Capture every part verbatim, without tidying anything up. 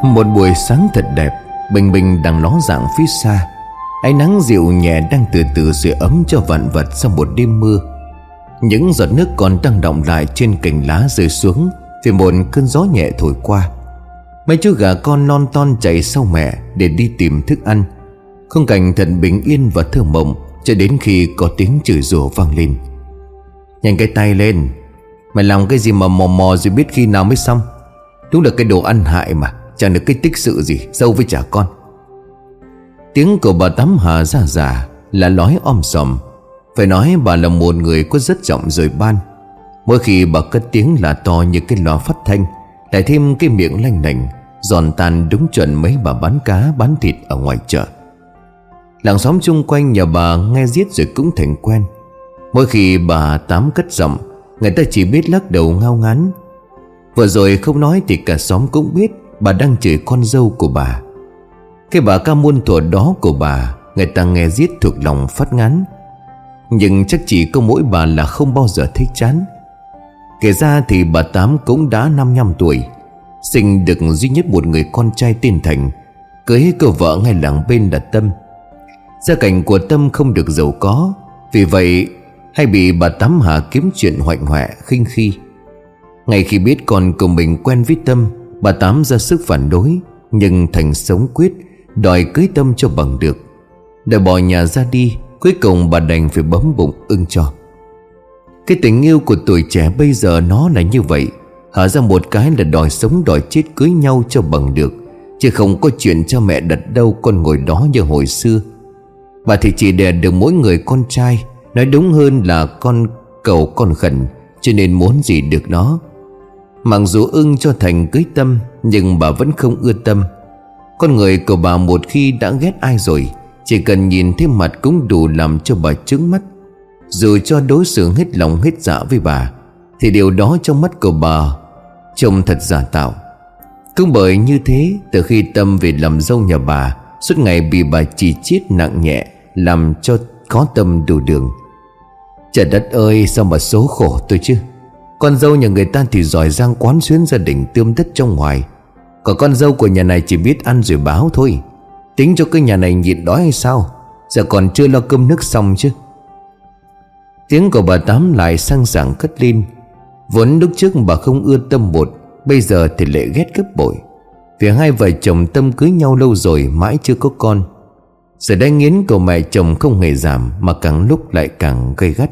Một buổi sáng thật đẹp, bình minh đang ló dạng phía xa. Ánh nắng dịu nhẹ đang từ từ sưởi ấm cho vạn vật sau một đêm mưa. Những giọt nước còn đang đọng lại trên cành lá rơi xuống vì một cơn gió nhẹ thổi qua. Mấy chú gà con lon ton chạy sau mẹ để đi tìm thức ăn. Khung cảnh thật bình yên và thơ mộng cho đến khi có tiếng chửi rủa vang lên. Nhanh cái tay lên, mày làm cái gì mà mò mò rồi biết khi nào mới xong. Đúng là cái đồ ăn hại mà, chẳng được cái tích sự gì, dâu với chả con. Tiếng của bà Tám Hà ra già là nói om sòm. Phải nói bà là một người có rất giọng rời ban. Mỗi khi bà cất tiếng là to như cái loa phát thanh, lại thêm cái miệng lanh lảnh, giòn tan đúng chuẩn mấy bà bán cá bán thịt ở ngoài chợ. Làng xóm chung quanh nhà bà nghe riết rồi cũng thành quen. Mỗi khi bà Tám cất giọng, người ta chỉ biết lắc đầu ngao ngán. Vừa rồi không nói thì cả xóm cũng biết bà đang chửi con dâu của bà. Cái bà ca muôn thuở đó của bà, người ta nghe riết thuộc lòng phát ngán. Nhưng chắc chỉ có mỗi bà là không bao giờ thấy chán. Kể ra thì bà Tám cũng đã năm mươi lăm tuổi, sinh được duy nhất một người con trai tên Thành, cưới cô vợ ngay làng bên là Tâm. Gia cảnh của Tâm không được giàu có, vì vậy hay bị bà Tám Hà kiếm chuyện hoạnh hoẹ khinh khi. Ngay khi biết con của mình quen với Tâm, bà Tám ra sức phản đối, nhưng Thành sống quyết đòi cưới Tâm cho bằng được. Đòi bỏ nhà ra đi, cuối cùng bà đành phải bấm bụng ưng cho. Cái tình yêu của tuổi trẻ bây giờ nó là như vậy, hở ra một cái là đòi sống đòi chết cưới nhau cho bằng được, chứ không có chuyện cho mẹ đặt đâu con ngồi đó như hồi xưa. Bà thì chỉ đẻ được mỗi người con trai, nói đúng hơn là con cầu con khẩn, cho nên muốn gì được đó. Mặc dù ưng cho Thành cưới Tâm, nhưng bà vẫn không ưa Tâm. Con người của bà một khi đã ghét ai rồi, chỉ cần nhìn thấy mặt cũng đủ làm cho bà chướng mắt. Dù cho đối xử hết lòng hết dạ với bà, thì điều đó trong mắt của bà trông thật giả tạo. Cũng bởi như thế, từ khi Tâm về làm dâu nhà bà, suốt ngày bị bà chỉ chiết nặng nhẹ, làm cho khó tâm đủ đường. Trời đất ơi, sao mà số khổ tôi chứ. Con dâu nhà người ta thì giỏi giang quán xuyến gia đình tươm tất trong ngoài, còn con dâu của nhà này chỉ biết ăn rồi báo thôi. Tính cho cái nhà này nhịn đói hay sao? Giờ còn chưa lo cơm nước xong chứ. Tiếng của bà Tám lại sang sảng cất lên. Vốn lúc trước bà không ưa Tâm một, bây giờ thì lại ghét gấp bội. Vì hai vợ chồng Tâm cưới nhau lâu rồi mãi chưa có con. Giờ đây nghiến của mẹ chồng không hề giảm, mà càng lúc lại càng gay gắt.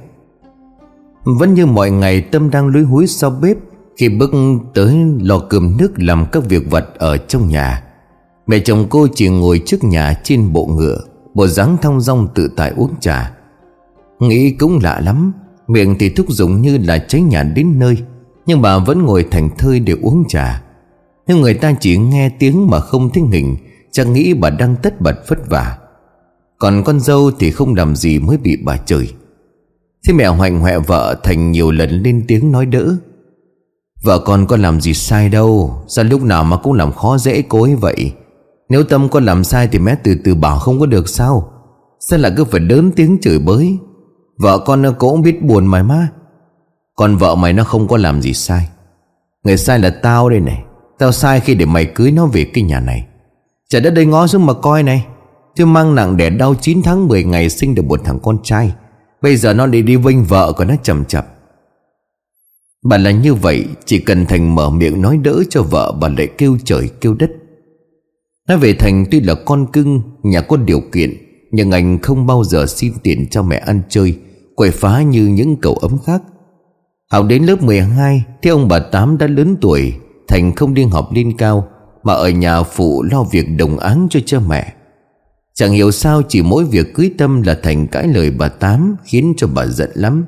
Vẫn như mọi ngày, Tâm đang lúi húi sau bếp khi bước tới lò cơm nước làm các việc vặt ở trong nhà. Mẹ chồng cô chỉ ngồi trước nhà trên bộ ngựa, bộ dáng thong dong tự tại uống trà. Nghĩ cũng lạ lắm, miệng thì thúc giục như là cháy nhà đến nơi, nhưng bà vẫn ngồi thành thơi để uống trà. Nhưng người ta chỉ nghe tiếng mà không thấy hình, chẳng nghĩ bà đang tất bật vất vả. Còn con dâu thì không làm gì mới bị bà chửi. Thế mẹ hoạnh hoẹ vợ Thành nhiều lần lên tiếng nói đỡ. Vợ con có làm gì sai đâu, sao lúc nào mà cũng làm khó dễ cô ấy vậy? Nếu Tâm con làm sai thì mẹ từ từ bảo không có được sao? Sao lại cứ phải lớn tiếng chửi bới? Vợ con nó cũng biết buồn mày má. Còn vợ mày nó không có làm gì sai. Người sai là tao đây này. Tao sai khi để mày cưới nó về cái nhà này. Trời đất đây, ngó xuống mà coi này. Tôi mang nặng đẻ đau chín tháng mười ngày sinh được một thằng con trai, bây giờ nó đi đi vênh vợ của nó chầm chập. Bà là như vậy, chỉ cần Thành mở miệng nói đỡ cho vợ, bà lại kêu trời kêu đất. Nói về Thành tuy là con cưng, nhà có điều kiện, nhưng anh không bao giờ xin tiền cho mẹ ăn chơi, quậy phá như những cậu ấm khác. Học đến lớp mười hai thì ông bà Tám đã lớn tuổi. Thành không đi học lên cao, mà ở nhà phụ lo việc đồng áng cho cha mẹ. Chẳng hiểu sao chỉ mỗi việc cưới Tâm là Thành cãi lời bà Tám, khiến cho bà giận lắm.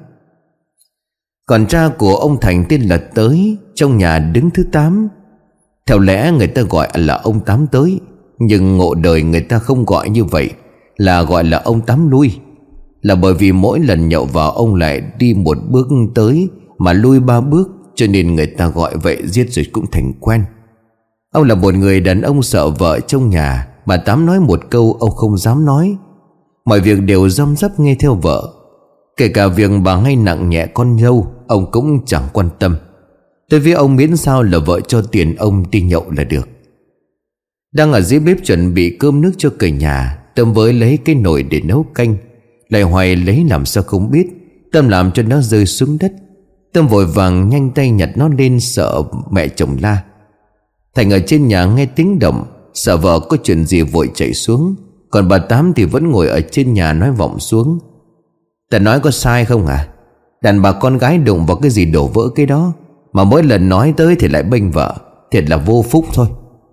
Còn cha của ông Thành tên là Tới, trong nhà đứng thứ tám. Theo lẽ người ta gọi là ông Tám Tới, nhưng ngộ đời người ta không gọi như vậy, là gọi là ông Tám Lui. Là bởi vì mỗi lần nhậu vào ông lại đi một bước tới mà lui ba bước, cho nên người ta gọi vậy giết rồi cũng thành quen. Ông là một người đàn ông sợ vợ trong nhà. Bà Tám nói một câu ông không dám nói. Mọi việc đều răm rắp nghe theo vợ. Kể cả việc bà hay nặng nhẹ con dâu, ông cũng chẳng quan tâm. Tới với ông miễn sao là vợ cho tiền ông đi nhậu là được. Đang ở dưới bếp chuẩn bị cơm nước cho cả nhà, Tâm với lấy cái nồi để nấu canh. Lại hoài lấy làm sao không biết, Tâm làm cho nó rơi xuống đất. Tâm vội vàng nhanh tay nhặt nó lên, sợ mẹ chồng la. Thành ở trên nhà nghe tiếng động, sợ vợ có chuyện gì vội chạy xuống. Còn bà Tám thì vẫn ngồi ở trên nhà nói vọng xuống: "Ta nói có sai không à? Đàn bà con gái đụng vào cái gì đổ vỡ cái đó, mà mỗi lần nói tới thì lại bênh vợ. Thiệt là vô phúc thôi."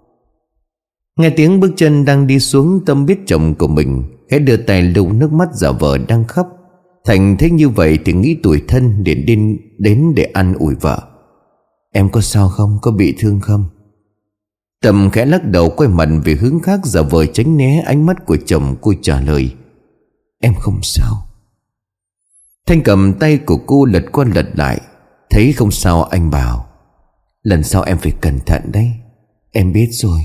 Nghe tiếng bước chân đang đi xuống, Tâm biết chồng của mình, khẽ đưa tay lau nước mắt giả vờ đang khóc. Thành thấy như vậy thì nghĩ tủi thân, liền đến, đến để an ủi vợ: "Em có sao không? Có bị thương không?" Tâm khẽ lắc đầu, quay mặt về hướng khác, giả vờ tránh né ánh mắt của chồng. Cô trả lời: "Em không sao." Thanh cầm tay của cô lật qua lật lại. Thấy không sao, anh bảo: "Lần sau em phải cẩn thận đấy." "Em biết rồi."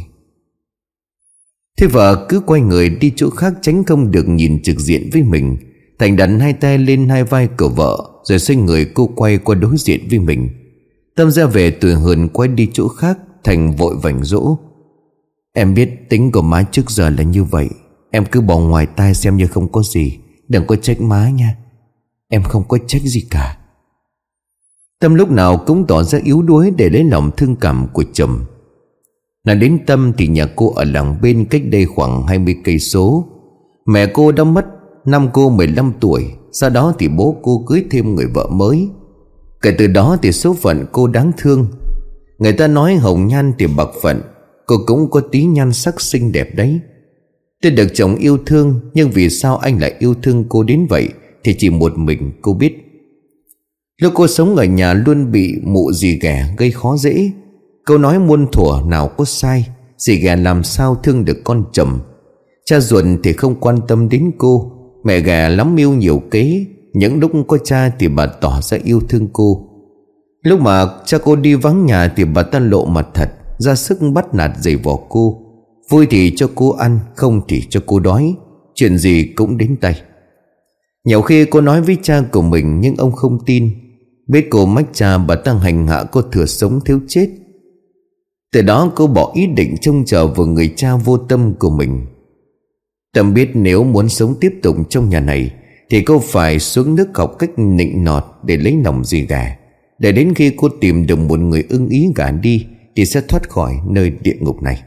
Thế vợ cứ quay người đi chỗ khác, tránh không được nhìn trực diện với mình. Thành đặt hai tay lên hai vai của vợ, rồi xoay người cô quay qua đối diện với mình. Tâm ra về tuổi hờn quay đi chỗ khác. Thành vội vành dỗ: "Em biết tính của má trước giờ là như vậy, em cứ bỏ ngoài tai xem như không có gì. Đừng có trách má nha." "Em không có trách gì cả." Tâm lúc nào cũng tỏ ra yếu đuối để lấy lòng thương cảm của chồng. Nói đến Tâm thì nhà cô ở làng bên, cách đây khoảng hai mươi cây số. Mẹ cô đã mất năm cô mười lăm tuổi. Sau đó thì bố cô cưới thêm người vợ mới. Kể từ đó thì số phận cô đáng thương. Người ta nói hồng nhan thì bạc phận, cô cũng có tí nhan sắc xinh đẹp đấy. Tôi được chồng yêu thương, nhưng vì sao anh lại yêu thương cô đến vậy thì chỉ một mình cô biết. Lúc cô sống ở nhà luôn bị mụ dì ghẻ gây khó dễ. Câu nói muôn thuở nào có sai, dì ghẻ làm sao thương được con chồng. Cha ruột thì không quan tâm đến cô, mẹ ghẻ lắm mưu nhiều kế. Những lúc có cha thì bà tỏ ra yêu thương cô. Lúc mà cha cô đi vắng nhà thì bà ta lộ mặt thật, ra sức bắt nạt giày vò cô. Vui thì cho cô ăn, không thì cho cô đói. Chuyện gì cũng đến tay. Nhiều khi cô nói với cha của mình, nhưng ông không tin. Biết cô mách cha, bà ta hành hạ cô thừa sống thiếu chết. Từ đó cô bỏ ý định trông chờ vào người cha vô tâm của mình. Tâm biết nếu muốn sống tiếp tục trong nhà này thì cô phải xuống nước học cách nịnh nọt để lấy lòng dì ghẻ. Để đến khi cô tìm được một người ưng ý gả đi thì sẽ thoát khỏi nơi địa ngục này.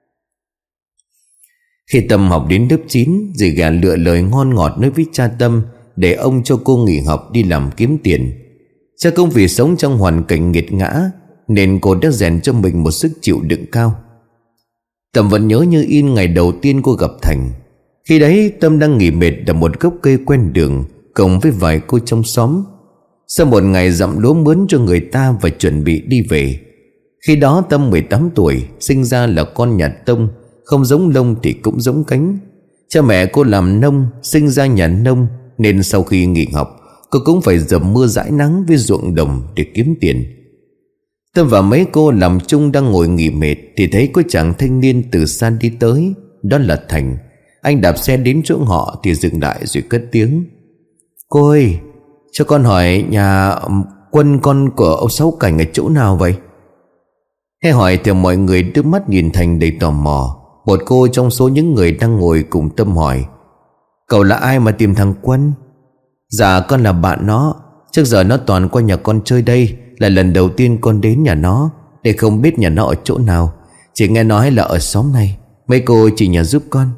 Khi Tâm học đến lớp chín, dì ghẻ lựa lời ngon ngọt nói với cha Tâm để ông cho cô nghỉ học đi làm kiếm tiền. Cha công vì sống trong hoàn cảnh nghiệt ngã nên cô đã rèn cho mình một sức chịu đựng cao. Tâm vẫn nhớ như in ngày đầu tiên cô gặp Thành. Khi đấy Tâm đang nghỉ mệt ở một gốc cây quen đường cùng với vài cô trong xóm. Sau một ngày dặm lúa mướn cho người ta và chuẩn bị đi về. Khi đó Tâm mười tám tuổi, sinh ra là con nhà Tông, không giống lông thì cũng giống cánh. Cha mẹ cô làm nông, sinh ra nhà nông, nên sau khi nghỉ học cô cũng phải dầm mưa dãi nắng với ruộng đồng để kiếm tiền. Tâm và mấy cô làm chung đang ngồi nghỉ mệt thì thấy có chàng thanh niên từ xa đi tới. Đó là Thành. Anh đạp xe đến chỗ họ thì dừng lại rồi cất tiếng: "Cô ơi, cho con hỏi nhà Quân con của ông Sáu Cảnh ở chỗ nào vậy?" Nghe hỏi thì mọi người đưa mắt nhìn Thành đầy tò mò. Một cô trong số những người đang ngồi cùng Tâm hỏi: "Cậu là ai mà tìm thằng Quân?" "Dạ con là bạn nó. Trước giờ nó toàn qua nhà con chơi đây. Là lần đầu tiên con đến nhà nó, để không biết nhà nó ở chỗ nào. Chỉ nghe nói là ở xóm này. Mấy cô chỉ nhờ giúp con."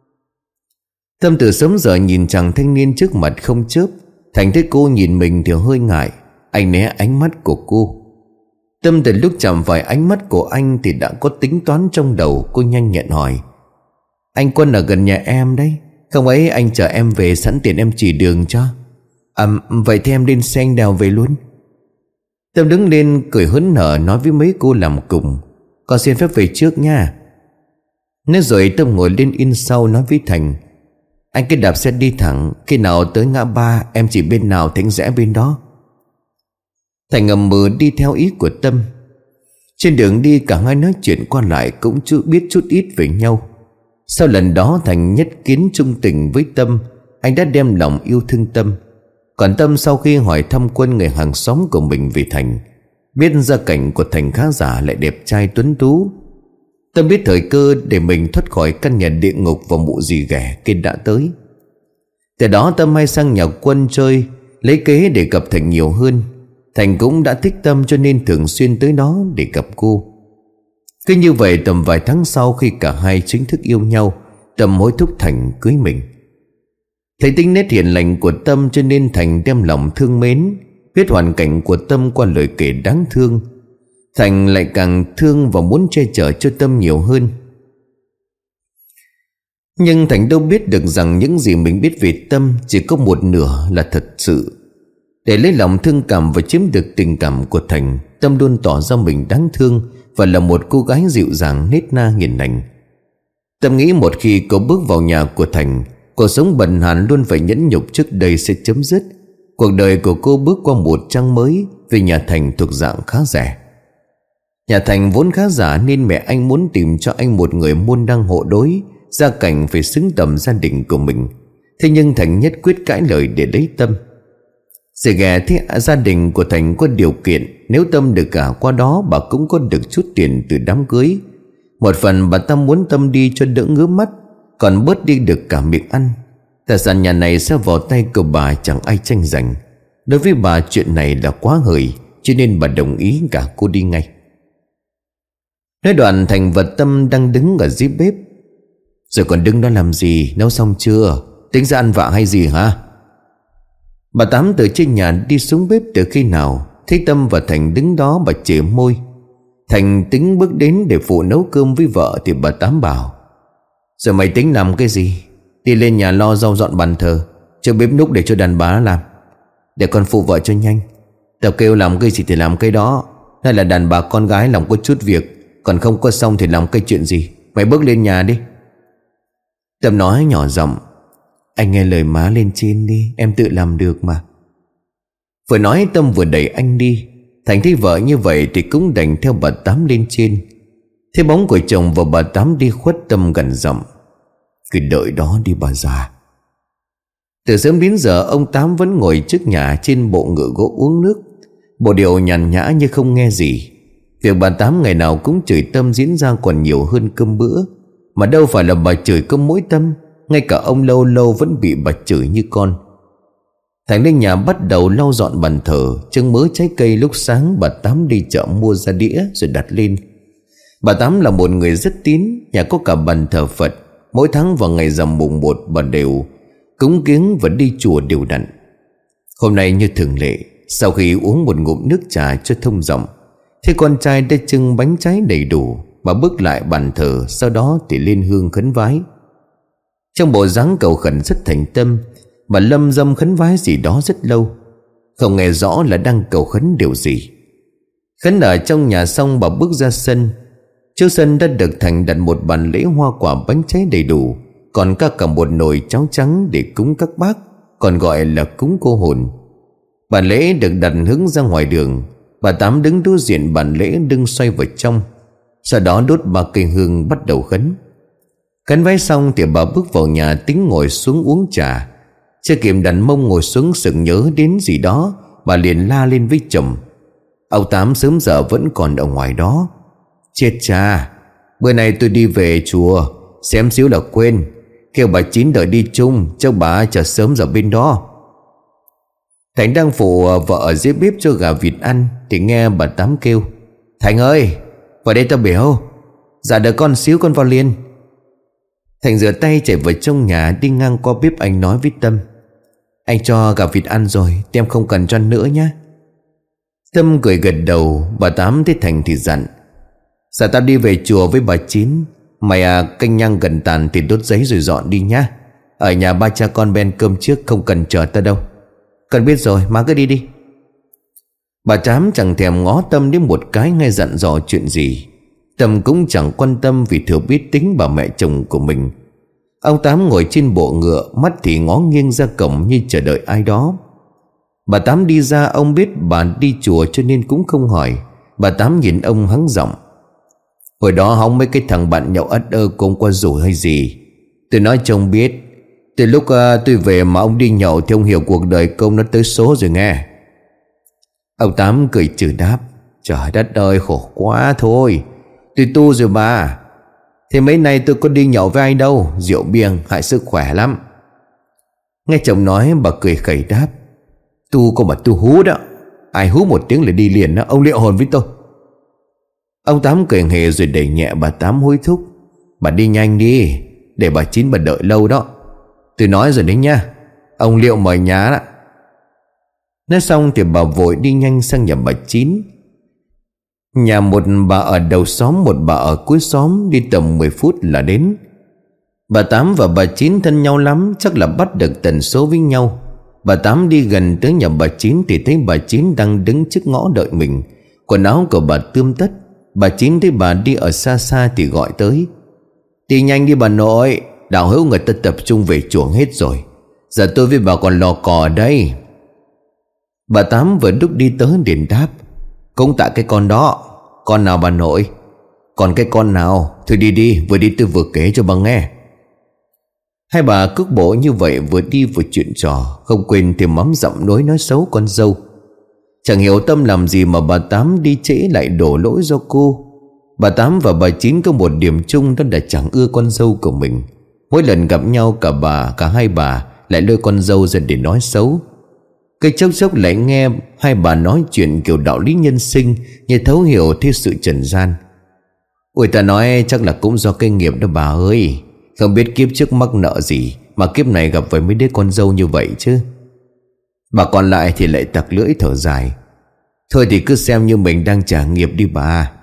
Tâm từ sớm giờ nhìn chàng thanh niên trước mặt không chớp. Thành thấy cô nhìn mình thì hơi ngại. Anh né ánh mắt của cô. Tâm từ lúc chạm phải ánh mắt của anh thì đã có tính toán trong đầu. Cô nhanh nhẹn hỏi: "Anh Quân ở gần nhà em đấy. Không ấy anh chở em về, sẵn tiền em chỉ đường cho." "À vậy thì em lên xe anh đèo về luôn." Tâm đứng lên cười hớn hở nói với mấy cô làm cùng: "Con xin phép về trước nha." Nói rồi Tâm ngồi lên in sau nói với Thành: "Anh cứ đạp xe đi thẳng, khi nào tới ngã ba em chỉ bên nào thì anh rẽ bên đó." Thành ngầm mừ đi theo ý của Tâm. Trên đường đi cả hai nói chuyện qua lại cũng chưa biết chút ít về nhau. Sau lần đó Thành nhất kiến trung tình với Tâm. Anh đã đem lòng yêu thương Tâm. Còn Tâm sau khi hỏi thăm Quân, người hàng xóm của mình về Thành, biết gia cảnh của Thành khá giả lại đẹp trai tuấn tú. Tâm biết thời cơ để mình thoát khỏi căn nhà địa ngục và mụ dì ghẻ kia đã tới. Từ đó Tâm hay sang nhà Quân chơi, lấy kế để gặp Thành nhiều hơn. Thành cũng đã thích Tâm cho nên thường xuyên tới đó để gặp cô. Cứ như vậy tầm vài tháng sau, khi cả hai chính thức yêu nhau, Tâm hối thúc Thành cưới mình. Thấy tính nét hiền lành của Tâm cho nên Thành đem lòng thương mến. Biết hoàn cảnh của Tâm qua lời kể đáng thương, Thành lại càng thương và muốn che chở cho Tâm nhiều hơn. Nhưng Thành đâu biết được rằng những gì mình biết về Tâm chỉ có một nửa là thật sự. Để lấy lòng thương cảm và chiếm được tình cảm của Thành, Tâm luôn tỏ ra mình đáng thương và là một cô gái dịu dàng nết na hiền lành. Tâm nghĩ một khi cô bước vào nhà của Thành, cuộc sống bần hàn luôn phải nhẫn nhục trước đây sẽ chấm dứt. Cuộc đời của cô bước qua một trang mới, vì nhà Thành thuộc dạng khá rẻ. Nhà Thành vốn khá giả nên mẹ anh muốn tìm cho anh một người môn đăng hộ đối, gia cảnh phải xứng tầm gia đình của mình. Thế nhưng Thành nhất quyết cãi lời để lấy Tâm. Dì ghẻ thế gia đình của Thành có điều kiện, nếu Tâm được gả qua đó bà cũng có được chút tiền từ đám cưới. Một phần bà ta muốn Tâm đi cho đỡ ngứa mắt, còn bớt đi được cả miệng ăn. Tài sản nhà này sẽ vào tay của bà, chẳng ai tranh giành. Đối với bà chuyện này là quá hời, cho nên bà đồng ý cả cô đi ngay. Nói đoạn Thành và Tâm đang đứng ở dưới bếp. Rồi còn đứng đó làm gì, nấu xong chưa, tính ra ăn vạ hay gì hả? Bà Tám từ trên nhà đi xuống bếp từ khi nào, thấy Tâm và Thành đứng đó bà chề môi. Thành tính bước đến để phụ nấu cơm với vợ thì bà Tám bảo: Rồi mày tính làm cái gì? Đi lên nhà lo rau dọn bàn thờ, cho bếp núc để cho đàn bà làm. Để con phụ vợ cho nhanh. Tao kêu làm cái gì thì làm cái đó. Hay là đàn bà con gái làm có chút việc, còn không có xong thì làm cái chuyện gì. Mày bước lên nhà đi. Tâm nói nhỏ giọng: Anh nghe lời má lên trên đi, em tự làm được mà. Vừa nói Tâm vừa đẩy anh đi. Thành thấy vợ như vậy thì cũng đành theo bà Tám lên trên. Thấy bóng của chồng và bà Tám đi khuất, Tâm gằn giọng: Cứ đợi đó đi bà già. Từ sớm đến giờ ông Tám vẫn ngồi trước nhà trên bộ ngựa gỗ uống nước, bộ điệu nhàn nhã như không nghe gì. Việc bà Tám ngày nào cũng chửi Tâm diễn ra còn nhiều hơn cơm bữa. Mà đâu phải là bà chửi có mỗi Tâm, ngay cả ông lâu lâu vẫn bị bà chửi như con. Thành lên nhà bắt đầu lau dọn bàn thờ, trưng mớ trái cây lúc sáng bà Tám đi chợ mua ra đĩa rồi đặt lên. Bà Tám là một người rất tín, nhà có cả bàn thờ Phật. Mỗi tháng vào ngày rằm mùng một bà đều cúng kiếng và đi chùa đều đặn. Hôm nay như thường lệ, sau khi uống một ngụm nước trà cho thông giọng, thấy con trai đã trưng bánh trái đầy đủ, bà bước lại bàn thờ, sau đó thì lên hương khấn vái. Trong bộ dáng cầu khẩn rất thành tâm, bà lâm dâm khấn vái gì đó rất lâu, không nghe rõ là đang cầu khấn điều gì. Khấn ở trong nhà xong, bà bước ra sân. Trước sân đã được Thành đặt một bàn lễ hoa quả bánh trái đầy đủ, còn cả cả một nồi cháo trắng để cúng các bác, còn gọi là cúng cô hồn. Bàn lễ được đặt hướng ra ngoài đường. Bà Tám đứng đối diện bàn lễ, đứng xoay vào trong. Sau đó đốt ba cây hương bắt đầu khấn. Khấn vái xong thì bà bước vào nhà, tính ngồi xuống uống trà. Chưa kịp đặt mông ngồi xuống, sực nhớ đến gì đó, bà liền la lên với chồng. Ông Tám sớm giờ vẫn còn ở ngoài đó. Chết cha, bữa nay tôi đi về chùa, xém xíu là quên. Kêu bà Chín đợi đi chung, chắc bà chờ sớm giờ bên đó. Thành đang phụ vợ ở dưới bếp cho gà vịt ăn thì nghe bà Tám kêu: Thành ơi, vào đây tao biểu. Dạ đợi con xíu, con vào liền. Thành rửa tay chạy vào trong nhà, đi ngang qua bếp anh nói với Tâm: Anh cho gà vịt ăn rồi, em không cần cho nữa nhé. Tâm cười gật đầu. Bà Tám thấy Thành thì dặn: Dạ tao đi về chùa với bà Chín. Mày à, canh nhang gần tàn thì đốt giấy rồi dọn đi nhá. Ở nhà ba cha con ben cơm trước, không cần chờ tao đâu. Con biết rồi, má cứ đi đi. Bà Tám chẳng thèm ngó Tâm đến một cái, ngay dặn dò chuyện gì. Tâm cũng chẳng quan tâm vì thừa biết tính bà mẹ chồng của mình. Ông Tám ngồi trên bộ ngựa, mắt thì ngó nghiêng ra cổng như chờ đợi ai đó. Bà Tám đi ra, ông biết bà đi chùa cho nên cũng không hỏi. Bà Tám nhìn ông hắng giọng: Hồi đó hóng mấy cái thằng bạn nhậu ất ơ cũng qua rủ hay gì. Tôi nói cho ông biết, từ lúc uh, tôi về mà ông đi nhậu thì ông hiểu cuộc đời công nó tới số rồi nghe. Ông Tám cười trừ đáp: Trời đất ơi, khổ quá thôi. Tôi tu rồi bà. Thì mấy nay tôi có đi nhậu với ai đâu, rượu bia hại sức khỏe lắm. Nghe chồng nói, bà cười khẩy đáp: Tu có mà tu hú đó, ai hú một tiếng là đi liền đó, ông liệu hồn với tôi. Ông Tám cười hề rồi đẩy nhẹ bà Tám hối thúc: Bà đi nhanh đi, để bà Chín bà đợi lâu đó. Tôi nói rồi đấy nha, ông Liệu mời nhá đó. Nói xong thì bà vội đi nhanh sang nhà bà Chín. Nhà một bà ở đầu xóm, một bà ở cuối xóm, đi tầm mười phút là đến. Bà Tám và bà Chín thân nhau lắm, chắc là bắt được tần số với nhau. Bà Tám đi gần tới nhà bà Chín thì thấy bà Chín đang đứng trước ngõ đợi mình. Quần áo của bà tươm tất. Bà Chín thấy bà đi ở xa xa thì gọi tới: Đi nhanh đi bà nội, đạo hữu người ta tập trung về chuồng hết rồi, giờ tôi với bà còn lò cò ở đây. Bà Tám vừa đúc đi tới liền đáp: Cũng tại cái con đó. Con nào bà nội? Còn cái con nào? Thôi đi đi, vừa đi tôi vừa kể cho bà nghe. Hai bà cước bộ như vậy, vừa đi vừa chuyện trò, không quên thêm mắm dặm nối nói xấu con dâu. Chẳng hiểu Tâm làm gì mà bà Tám đi trễ lại đổ lỗi do cô. Bà Tám và bà Chín có một điểm chung, đó là chẳng ưa con dâu của mình. Mỗi lần gặp nhau, cả bà cả hai bà lại lôi con dâu ra để nói xấu. Cái chốc chốc lại nghe hai bà nói chuyện kiểu đạo lý nhân sinh, như thấu hiểu thế sự trần gian. Ôi ta nói chắc là cũng do cái nghiệp đó bà ơi. Không biết kiếp trước mắc nợ gì mà kiếp này gặp phải mấy đứa con dâu như vậy chứ. Bà còn lại thì lại tặc lưỡi thở dài: Thôi thì cứ xem như mình đang trả nghiệp đi bà.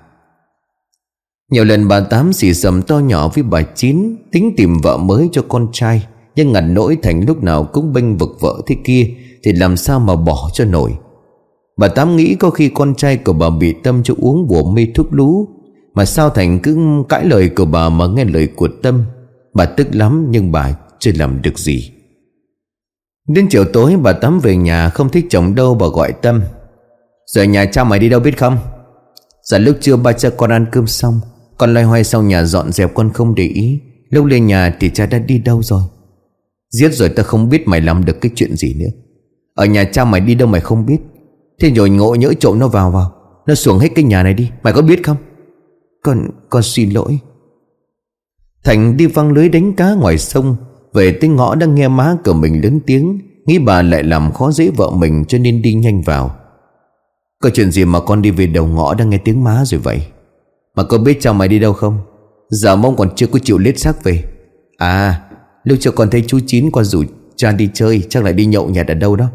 Nhiều lần bà Tám xì xầm to nhỏ với bà Chín, tính tìm vợ mới cho con trai, nhưng ngặt nỗi Thành lúc nào cũng bênh vực vợ thế kia, thì làm sao mà bỏ cho nổi. Bà Tám nghĩ có khi con trai của bà bị Tâm cho uống bùa mê thuốc lú, mà sao Thành cứ cãi lời của bà mà nghe lời của Tâm. Bà tức lắm nhưng bà chưa làm được gì. Đến chiều tối bà Tám về nhà không thích chồng đâu, bà gọi Tâm: Giờ nhà cha mày đi đâu biết không? Dạ lúc trưa ba cha con ăn cơm xong, con loay hoay sau nhà dọn dẹp, con không để ý. Lúc lên nhà thì cha đã đi đâu rồi. Giết rồi ta không biết mày làm được cái chuyện gì nữa. Ở nhà cha mày đi đâu mày không biết. Thế rồi ngộ nhỡ trộm nó vào vào nó xuồng hết cái nhà này đi, mày có biết không? Con, con xin lỗi. Thành đi văng lưới đánh cá ngoài sông, về tới ngõ đang nghe má của mình lớn tiếng, nghĩ bà lại làm khó dễ vợ mình cho nên đi nhanh vào. Có chuyện gì mà con đi về đầu ngõ đang nghe tiếng má rồi vậy? Mà có biết cha mày đi đâu không? Giờ mong còn chưa có chịu lết xác về. À, lúc cho con thấy chú Chín qua rủ cha đi chơi, chắc lại đi nhậu nhẹt ở đâu đó.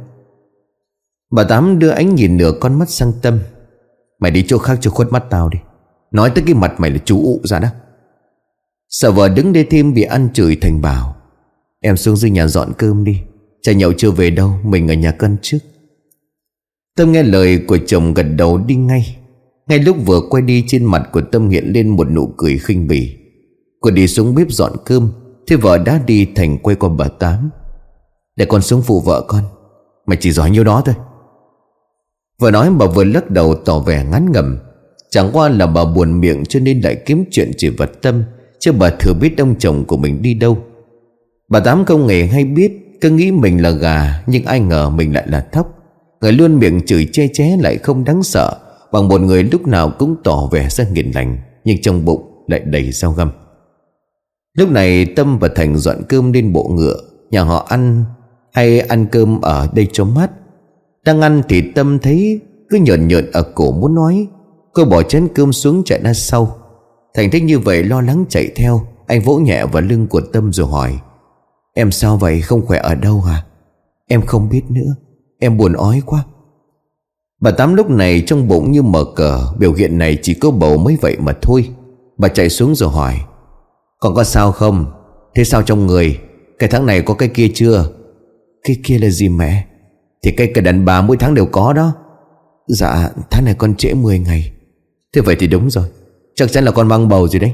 Bà Tám đưa ánh nhìn nửa con mắt sang Tâm: Mày đi chỗ khác cho khuất mắt tao đi. Nói tới cái mặt mày là chú ụ ra đó. Sợ vợ đứng đây thêm bị ăn chửi, Thành bảo: Em xuống dưới nhà dọn cơm đi, cha nhậu chưa về đâu, mình ở nhà cân trước. Tâm nghe lời của chồng gật đầu đi ngay. Ngay lúc vừa quay đi, trên mặt của Tâm hiện lên một nụ cười khinh bỉ. Cô đi xuống bếp dọn cơm, thế vợ đã đi. Thành quay qua bà Tám: Để con xuống phụ vợ con, mày chỉ giỏi nhiêu đó thôi. Vừa nói bà vừa lắc đầu tỏ vẻ ngán ngẩm. Chẳng qua là bà buồn miệng cho nên lại kiếm chuyện chỉ vật Tâm, chứ bà thừa biết ông chồng của mình đi đâu. Bà Tám không hề hay biết, cứ nghĩ mình là gà, nhưng ai ngờ mình lại là thóc. Người luôn miệng chửi che ché lại không đáng sợ bằng một người lúc nào cũng tỏ vẻ ra hiền lành, nhưng trong bụng lại đầy dao găm. Lúc này Tâm và Thành dọn cơm lên bộ ngựa. Nhà họ ăn hay ăn cơm ở đây cho mát. Đang ăn thì Tâm thấy cứ nhợn nhợn ở cổ muốn nói. Cô bỏ chén cơm xuống chạy ra sau. Thành thấy như vậy lo lắng chạy theo. Anh vỗ nhẹ vào lưng của Tâm rồi hỏi: Em sao vậy, không khỏe ở đâu hả? Em không biết nữa, em buồn ói quá. Bà Tám lúc này trong bụng như mở cờ. Biểu hiện này chỉ có bầu mới vậy mà thôi. Bà chạy xuống rồi hỏi: Còn có sao không? Thế sao trong người? Cái tháng này có cái kia chưa? Cái kia là gì mẹ? Thì cái cái đàn bà mỗi tháng đều có đó. Dạ tháng này con trễ mười ngày. Thế vậy thì đúng rồi, chắc chắn là con mang bầu rồi đấy.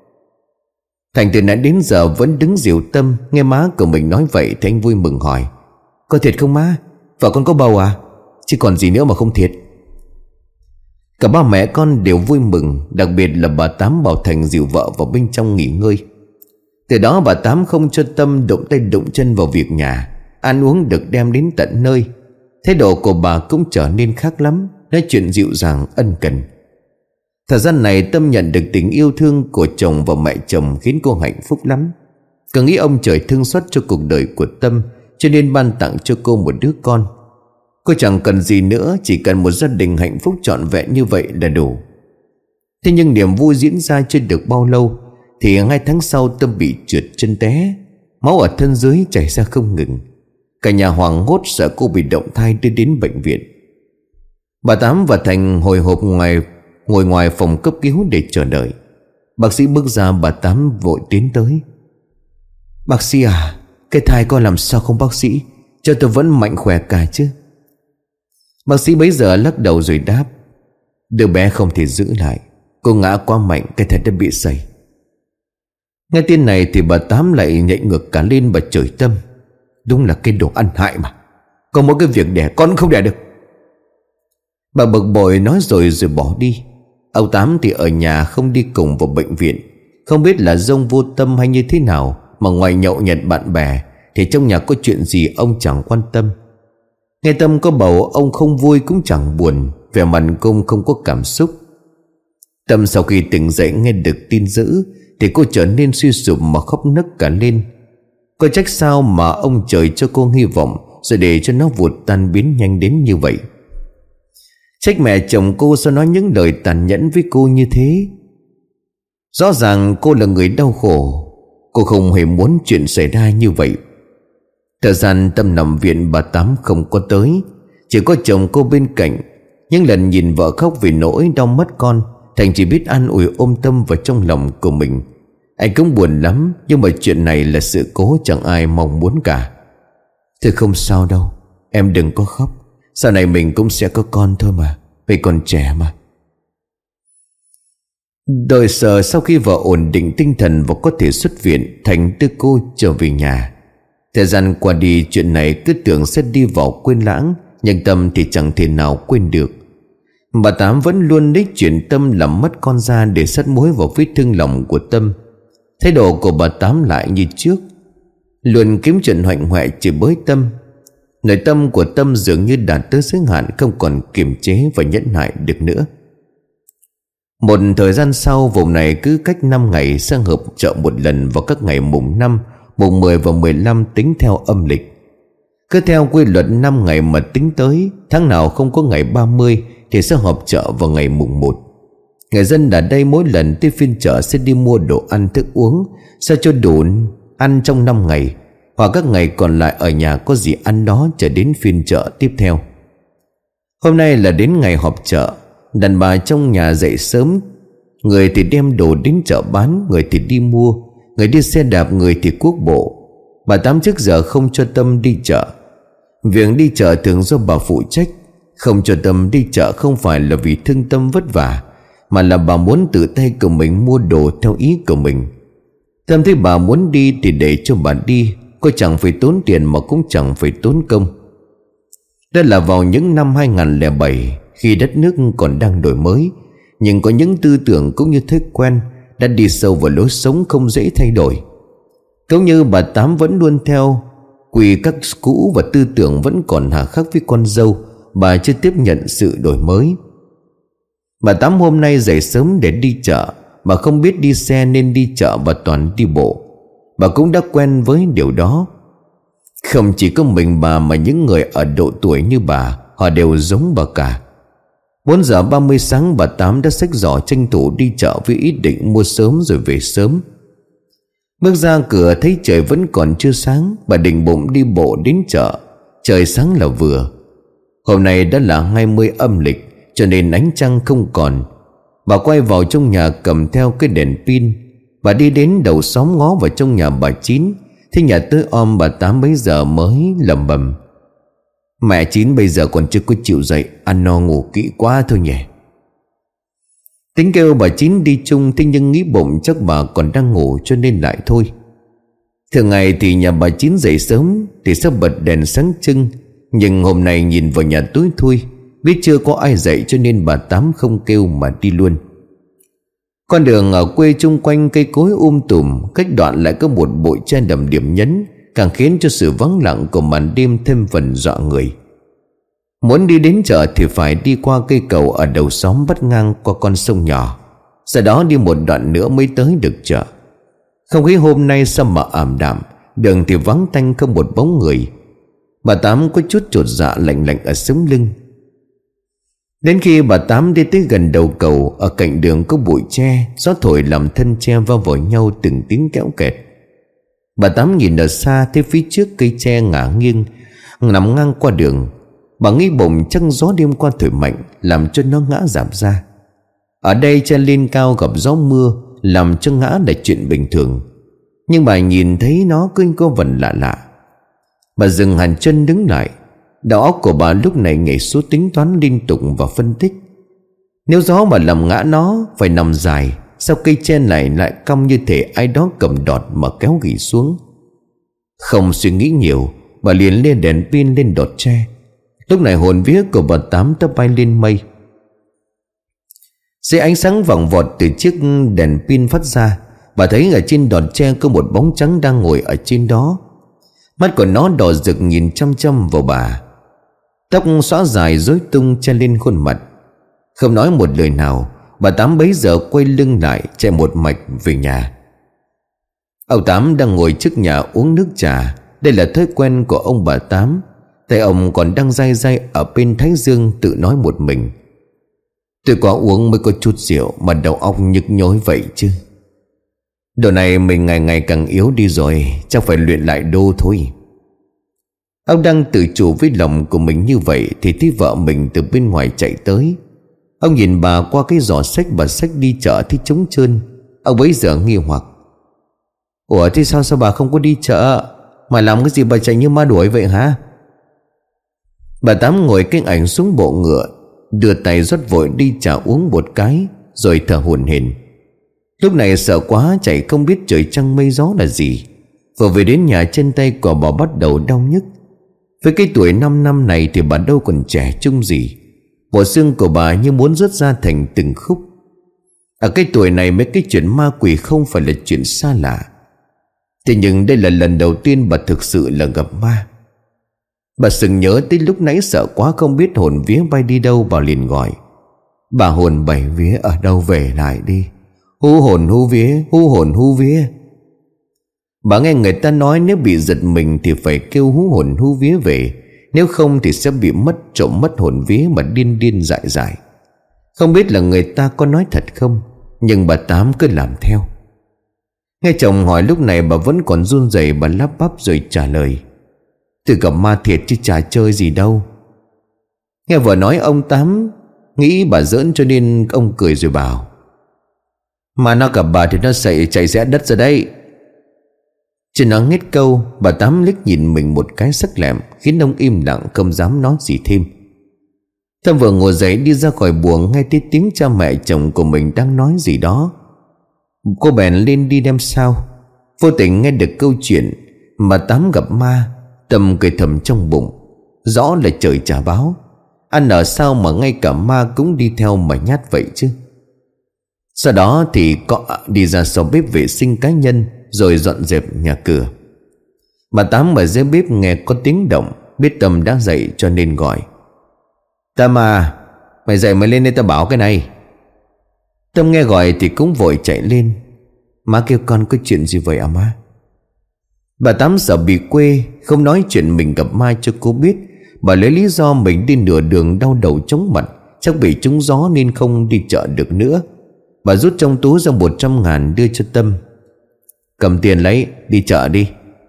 Thành từ nãy đến giờ vẫn đứng dìu Tâm. Nghe má của mình nói vậy thì anh vui mừng hỏi: Có thiệt không má? Vợ con có bầu à? Chứ còn gì nữa mà không thiệt. Cả ba mẹ con đều vui mừng. Đặc biệt là bà Tám bảo Thành dìu vợ vào bên trong nghỉ ngơi. Từ đó bà Tám không cho Tâm động tay động chân vào việc nhà. Ăn uống được đem đến tận nơi. Thái độ của bà cũng trở nên khác lắm, nói chuyện dịu dàng ân cần. Thời gian này Tâm nhận được tình yêu thương của chồng và mẹ chồng khiến cô hạnh phúc lắm. Cứ nghĩ ông trời thương xót cho cuộc đời của Tâm, cho nên ban tặng cho cô một đứa con. Cô chẳng cần gì nữa, chỉ cần một gia đình hạnh phúc trọn vẹn như vậy là đủ. Thế nhưng niềm vui diễn ra chưa được bao lâu thì hai tháng sau Tâm bị trượt chân té, máu ở thân dưới chảy ra không ngừng. Cả nhà hoảng hốt sợ cô bị động thai đưa đến bệnh viện. Bà Tám và Thành hồi hộp ngoài ngồi ngoài phòng cấp cứu để chờ đợi. Bác sĩ bước ra, bà Tám vội tiến tới. Bác sĩ à, cái thai con làm sao không bác sĩ? Cho tôi vẫn mạnh khỏe cả chứ. Bác sĩ bấy giờ lắc đầu rồi đáp: đứa bé không thể giữ lại, cô ngã quá mạnh, cái thai đã bị sẩy. Nghe tin này thì bà Tám lại nhảy ngược cả lên và chửi Tâm: đúng là cái đồ ăn hại mà, có mỗi cái việc đẻ con không đẻ được. Bà bực bội nói rồi rồi bỏ đi. Ông Tám thì ở nhà không đi cùng vào bệnh viện. Không biết là dông vô tâm hay như thế nào mà ngoài nhậu nhẹt bạn bè thì trong nhà có chuyện gì ông chẳng quan tâm. Nghe Tâm có bầu, ông không vui cũng chẳng buồn, vẻ mặt cũng không có cảm xúc. Tâm sau khi tỉnh dậy nghe được tin dữ thì cô trở nên suy sụp mà khóc nấc cả lên. Có trách sao mà ông trời cho cô hy vọng rồi để cho nó vụt tan biến nhanh đến như vậy. Trách mẹ chồng cô sao nói những lời tàn nhẫn với cô như thế. Rõ ràng cô là người đau khổ, cô không hề muốn chuyện xảy ra như vậy. Thời gian Tâm nằm viện bà Tám không có tới, chỉ có chồng cô bên cạnh. Những lần nhìn vợ khóc vì nỗi đau mất con, Thành chỉ biết an ủi ôm Tâm vào trong lòng của mình. Anh cũng buồn lắm, nhưng mà chuyện này là sự cố chẳng ai mong muốn cả. Thôi không sao đâu, em đừng có khóc, sau này mình cũng sẽ có con thôi mà, vì còn trẻ mà. Đời sợ sau khi vợ ổn định tinh thần và có thể xuất viện, Thành đưa cô trở về nhà. Thời gian qua đi, chuyện này cứ tưởng sẽ đi vào quên lãng, nhưng Tâm thì chẳng thể nào quên được. Bà Tám vẫn luôn lấy chuyện Tâm làm mất con ra để sắt muối vào vết thương lòng của Tâm. Thái độ của bà Tám lại như trước, luôn kiếm chuyện hoạnh hoẹ chỉ bới Tâm. Nội tâm của Tâm dường như đạt tới giới hạn, không còn kiềm chế và nhẫn nại được nữa. Một thời gian sau, vùng này cứ cách năm ngày sang họp chợ một lần vào các ngày mùng năm, mùng mười và mười lăm tính theo âm lịch. Cứ theo quy luật năm ngày mà tính tới, tháng nào không có ngày ba mươi thì sẽ họp chợ vào ngày mùng một. Người dân ở đây mỗi lần tới phiên chợ sẽ đi mua đồ ăn thức uống sao cho đủ ăn trong năm ngày, hoặc các ngày còn lại ở nhà có gì ăn đó chờ đến phiên chợ tiếp theo. Hôm nay là đến ngày họp chợ. Đàn bà trong nhà dậy sớm, người thì đem đồ đến chợ bán, người thì đi mua, người đi xe đạp, người thì cuốc bộ. Bà Tám trước giờ không cho Tâm đi chợ. Việc đi chợ thường do bà phụ trách. Không cho Tâm đi chợ không phải là vì thương Tâm vất vả, mà là bà muốn tự tay của mình mua đồ theo ý của mình. Tâm thấy bà muốn đi thì để cho bà đi, cô chẳng phải tốn tiền mà cũng chẳng phải tốn công. Đó là vào những năm hai không không bảy, khi đất nước còn đang đổi mới, nhưng có những tư tưởng cũng như thói quen đã đi sâu vào lối sống không dễ thay đổi. Cũng như bà Tám vẫn luôn theo quy các cũ và tư tưởng vẫn còn hà khắc với con dâu, bà chưa tiếp nhận sự đổi mới. Bà Tám hôm nay dậy sớm để đi chợ. Bà không biết đi xe nên đi chợ và toàn đi bộ. Bà cũng đã quen với điều đó. Không chỉ có mình bà mà những người ở độ tuổi như bà, họ đều giống bà cả. Bốn giờ ba mươi sáng, bà Tám đã xách giỏ tranh thủ đi chợ với ý định mua sớm rồi về sớm. Bước ra cửa thấy trời vẫn còn chưa sáng, bà định bụng đi bộ đến chợ. Trời sáng là vừa. Hôm nay đã là hai mươi âm lịch, cho nên ánh trăng không còn. Bà quay vào trong nhà cầm theo cái đèn pin. Bà đi đến đầu xóm ngó vào trong nhà bà Chín. Thế nhà tới om, bà Tám bấy giờ mới lẩm bẩm: mẹ Chín bây giờ còn chưa có chịu dậy, ăn no ngủ kỹ quá thôi nhỉ. Tính kêu bà Chín đi chung, thế nhưng nghĩ bụng chắc bà còn đang ngủ cho nên lại thôi. Thường ngày thì nhà bà Chín dậy sớm thì sẽ bật đèn sáng trưng, nhưng hôm nay nhìn vào nhà tối thui, biết chưa có ai dậy cho nên bà Tám không kêu mà đi luôn. Con đường ở quê chung quanh cây cối um tùm, cách đoạn lại có một bụi tre đầm điểm nhấn, càng khiến cho sự vắng lặng của màn đêm thêm phần dọa người. Muốn đi đến chợ thì phải đi qua cây cầu ở đầu xóm bắt ngang qua con sông nhỏ, sau đó đi một đoạn nữa mới tới được chợ. Không khí hôm nay sao mà ảm đạm, đường thì vắng tanh không một bóng người. Bà Tám có chút chột dạ lạnh lạnh ở sống lưng. Đến khi bà Tám đi tới gần đầu cầu, ở cạnh đường có bụi tre, gió thổi làm thân tre va vào nhau từng tiếng kéo kẹt. Bà Tám nhìn ở xa thấy phía trước cây tre ngả nghiêng nằm ngang qua đường. Bà nghĩ bụng chắc gió đêm qua thổi mạnh làm cho nó ngã giảm ra. Ở đây tre lên cao gặp gió mưa làm cho ngã là chuyện bình thường, nhưng bà nhìn thấy nó cứ có vần lạ lạ. Bà dừng hẳn chân đứng lại. Đầu óc của bà lúc này nhảy số tính toán liên tục và phân tích. Nếu gió mà làm ngã nó phải nằm dài, sao cây tre này lại cong như thể ai đó cầm đọt mà kéo gỉ xuống? Không suy nghĩ nhiều, bà liền lên đèn pin lên đọt tre. Lúc này hồn vía của bà Tám đã bay lên mây. Dưới ánh sáng vàng vọt từ chiếc đèn pin phát ra, bà thấy ở trên đọt tre có một bóng trắng đang ngồi ở trên đó. Mắt của nó đỏ rực nhìn chăm chăm vào bà. Tóc xõa dài rối tung che lên khuôn mặt. Không nói một lời nào, bà Tám bấy giờ quay lưng lại chạy một mạch về nhà. Ông Tám đang ngồi trước nhà uống nước trà. Đây là thói quen của ông bà Tám. Tay ông còn đang day day ở bên thái dương, tự nói một mình: tôi có uống mới có chút rượu mà đầu óc nhức nhối vậy chứ. Đồ này mình ngày ngày càng yếu đi rồi, chắc phải luyện lại đô thôi. Ông đang tự chủ với lòng của mình như vậy thì thấy vợ mình từ bên ngoài chạy tới. Ông nhìn bà qua cái giỏ xách bà xách đi chợ thấy trống trơn. Ông bấy giờ nghi hoặc: ủa thế sao sao bà không có đi chợ, mà làm cái gì bà chạy như ma đuổi vậy hả? Bà Tám ngồi cái ảnh xuống bộ ngựa, đưa tay rót vội đi trà uống một cái, rồi thở hổn hển. Lúc này sợ quá chạy không biết trời trăng mây gió là gì. Vừa về đến nhà chân tay của bà bắt đầu đau nhức. Với cái tuổi năm năm này thì bà đâu còn trẻ trung gì. Bộ xương của bà như muốn rớt ra thành từng khúc. Ở cái tuổi này mấy cái chuyện ma quỷ không phải là chuyện xa lạ. Thế nhưng đây là lần đầu tiên bà thực sự là gặp ma. Bà sừng nhớ tới lúc nãy sợ quá không biết hồn vía bay đi đâu. Bà liền gọi: bà hồn bảy vía ở đâu về lại đi, hú hồn hú vía, hú hồn hú vía. Bà nghe người ta nói nếu bị giật mình thì phải kêu hú hồn hú vía về, nếu không thì sẽ bị mất trộm mất hồn vía mà điên điên dại dại. Không biết là người ta có nói thật không, nhưng bà Tám cứ làm theo. Nghe chồng hỏi lúc này bà vẫn còn run rẩy, bà lắp bắp rồi trả lời: tôi gặp ma thiệt chứ chả chơi gì đâu. Nghe vợ nói ông Tám nghĩ bà giỡn cho nên ông cười rồi bảo: mà nó gặp bà thì nó sẽ chạy rẽ đất ra đây. Chưa nói hết câu, bà Tám liếc nhìn mình một cái sắc lẹm, khiến ông im lặng không dám nói gì thêm. Thơm vừa ngồi dậy đi ra khỏi buồng, nghe thấy tiếng cha mẹ chồng của mình đang nói gì đó. Cô bèn lên đi đem sao. Vô tình nghe được câu chuyện mà Tám gặp ma. Tâm cười thầm trong bụng, rõ là trời trả báo. Ăn ở sao mà ngay cả ma cũng đi theo mà nhát vậy chứ. Sau đó thì có đi ra sau bếp vệ sinh cá nhân, rồi dọn dẹp nhà cửa. Bà Tám ở dưới bếp nghe có tiếng động, biết Tâm đã dậy cho nên gọi: Tâm à, mày dậy mày lên đây tao bảo cái này. Tâm nghe gọi thì cũng vội chạy lên: má kêu con có chuyện gì vậy à má? Bà Tám sợ bị quê, không nói chuyện mình gặp ma cho cô biết. Bà lấy lý do mình đi nửa đường đau đầu chóng mặt, chắc bị trúng gió nên không đi chợ được nữa. Bà rút trong túi ra một trăm ngàn đưa cho Tâm: cầm tiền lấy, đi chợ đi.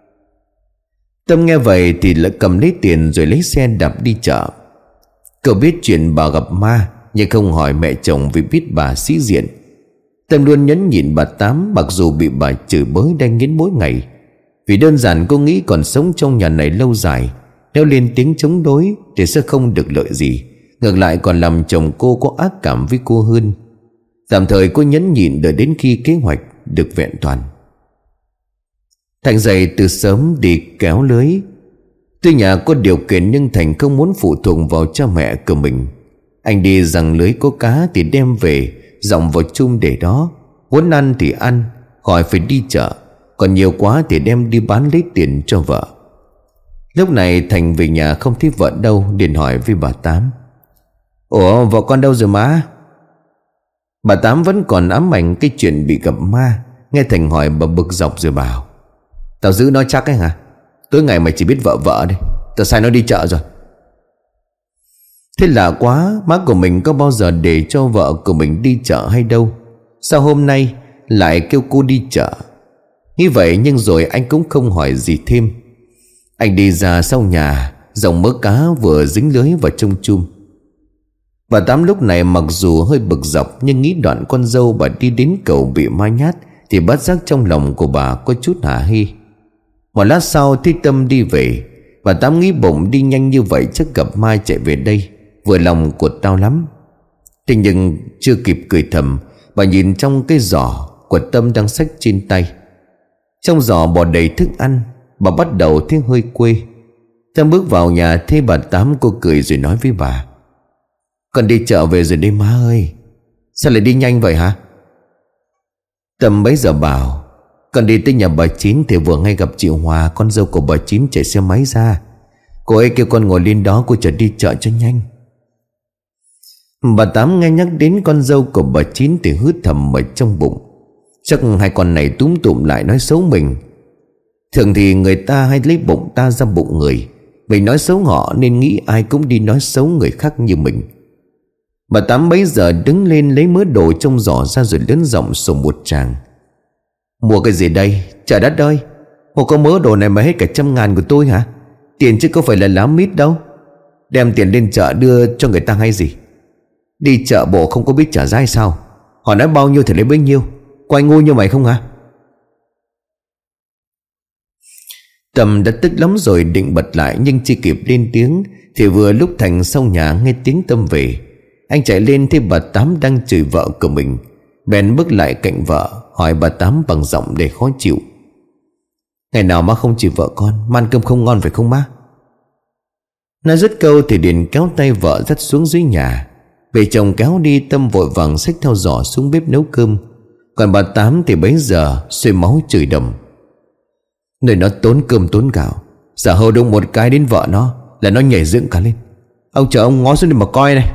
Tâm nghe vậy thì lại cầm lấy tiền rồi lấy xe đạp đi chợ. Cậu biết chuyện bà gặp ma, nhưng không hỏi mẹ chồng vì biết bà sĩ diện. Tâm luôn nhẫn nhịn bà Tám, mặc dù bị bà chửi bới đanh nghiến mỗi ngày. Vì đơn giản cô nghĩ còn sống trong nhà này lâu dài, nếu lên tiếng chống đối thì sẽ không được lợi gì, ngược lại còn làm chồng cô có ác cảm với cô hơn. Tạm thời cô nhẫn nhịn đợi đến khi kế hoạch được vẹn toàn. Thành dậy từ sớm đi kéo lưới. Tuy nhà có điều kiện nhưng Thành không muốn phụ thuộc vào cha mẹ của mình. Anh đi rằng lưới có cá thì đem về, dòng vào chung để đó. Muốn ăn thì ăn, khỏi phải đi chợ, còn nhiều quá thì đem đi bán lấy tiền cho vợ. Lúc này Thành về nhà không thấy vợ đâu, liền hỏi với bà Tám: Ủa, vợ con đâu rồi má? Bà Tám vẫn còn ám ảnh cái chuyện bị gặp ma. Nghe Thành hỏi bà bực dọc rồi bảo: Tao giữ nó chắc ấy hả? Tối ngày mày chỉ biết vợ vợ đấy. Tao sai nó đi chợ rồi. Thế lạ quá, má của mình có bao giờ để cho vợ của mình đi chợ hay đâu? Sao hôm nay lại kêu cô đi chợ? Nghĩ vậy nhưng rồi anh cũng không hỏi gì thêm. Anh đi ra sau nhà, dòng mớ cá vừa dính lưới vào trong chum. Bà Tám lúc này mặc dù hơi bực dọc, nhưng nghĩ đoạn con dâu bà đi đến cầu bị ma nhát thì bất giác trong lòng của bà có chút hả hê. Một lát sau thấy Tâm đi về. Bà Tám nghĩ bụng đi nhanh như vậy chắc gặp ma chạy về đây, vừa lòng của tao lắm. Thế nhưng chưa kịp cười thầm, bà nhìn trong cái giỏ của Tâm đang xách trên tay. Trong giỏ bỏ đầy thức ăn. Bà bắt đầu thấy hơi quê. Tâm bước vào nhà thấy bà Tám, cô cười rồi nói với bà: Con đi chợ về rồi đây má ơi. Sao lại đi nhanh vậy hả? Tâm bấy giờ bảo: Con đi tới nhà bà Chín thì vừa ngay gặp chị Hòa, con dâu của bà Chín, chạy xe máy ra. Cô ấy kêu con ngồi lên đó, cô chở đi chợ cho nhanh. Bà Tám nghe nhắc đến con dâu của bà Chín thì hứ thầm ở trong bụng. Chắc hai con này túm tụm lại nói xấu mình. Thường thì người ta hay lấy bụng ta ra bụng người. Mình nói xấu họ nên nghĩ ai cũng đi nói xấu người khác như mình. Bà Tám bấy giờ đứng lên lấy mớ đồ trong giỏ ra rồi lớn giọng sùng một tràng: Mua cái gì đây? Trời đất ơi, một có mớ đồ này mà hết cả trăm ngàn của tôi hả? Tiền chứ có phải là lá mít đâu. Đem tiền lên chợ đưa cho người ta hay gì? Đi chợ bộ không có biết trả giá hay sao? Họ nói bao nhiêu thì lấy bấy nhiêu. Có ai ngu như mày không hả? Tâm đã tức lắm rồi định bật lại, nhưng chưa kịp lên tiếng thì vừa lúc Thành sau nhà nghe tiếng Tâm về. Anh chạy lên thấy bà Tám đang chửi vợ của mình, bèn bước lại cạnh vợ hỏi bà Tám bằng giọng để khó chịu: Ngày nào má không chửi vợ con, mà ăn cơm không ngon phải không má? Nói dứt câu thì Điền kéo tay vợ dắt xuống dưới nhà. Bị chồng kéo đi, Tâm vội vàng xách theo giỏ xuống bếp nấu cơm. Còn bà Tám thì bấy giờ xuôi máu chửi đầm: Nơi nó tốn cơm tốn gạo, giả hầu đụng một cái đến vợ nó là nó nhảy dựng cả lên. Ông chờ ông ngó xuống đi mà coi này.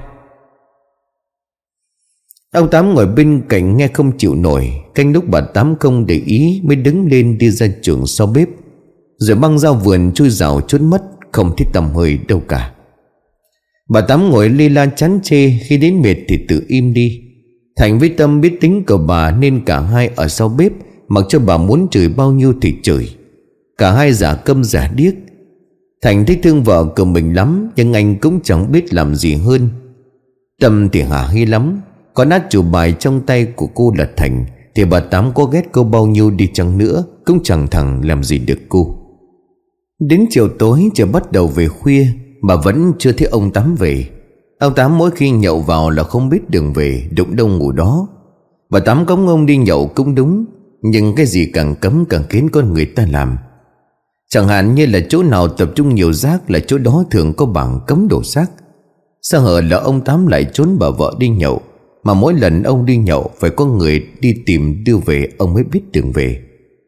Ông Tám ngồi bên cạnh nghe không chịu nổi. Canh lúc bà Tám không để ý mới đứng lên đi ra chuồng sau bếp, rồi băng ra vườn chui rào trốn mất, không thấy tầm hơi đâu cả. Bà Tám ngồi lê la chán chê, khi đến mệt thì tự im đi. Thành với Tâm biết tính của bà nên cả hai ở sau bếp, mặc cho bà muốn chửi bao nhiêu thì chửi. Cả hai giả câm giả điếc. Thành thích thương vợ của mình lắm, nhưng anh cũng chẳng biết làm gì hơn. Tâm thì hả hê lắm. Có nát chủ bài trong tay của cô là Thành thì bà Tám có ghét cô bao nhiêu đi chăng nữa cũng chẳng thằng làm gì được cô. Đến chiều tối trời bắt đầu về khuya mà vẫn chưa thấy ông Tám về. Ông Tám mỗi khi nhậu vào là không biết đường về, đụng đâu ngủ đó. Bà Tám cấm ông đi nhậu cũng đúng, nhưng cái gì càng cấm càng khiến con người ta làm. Chẳng hạn như là chỗ nào tập trung nhiều rác là chỗ đó thường có bảng cấm đổ rác. Sao hở là ông Tám lại trốn bà vợ đi nhậu, mà mỗi lần ông đi nhậu phải có người đi tìm đưa về ông mới biết đường về.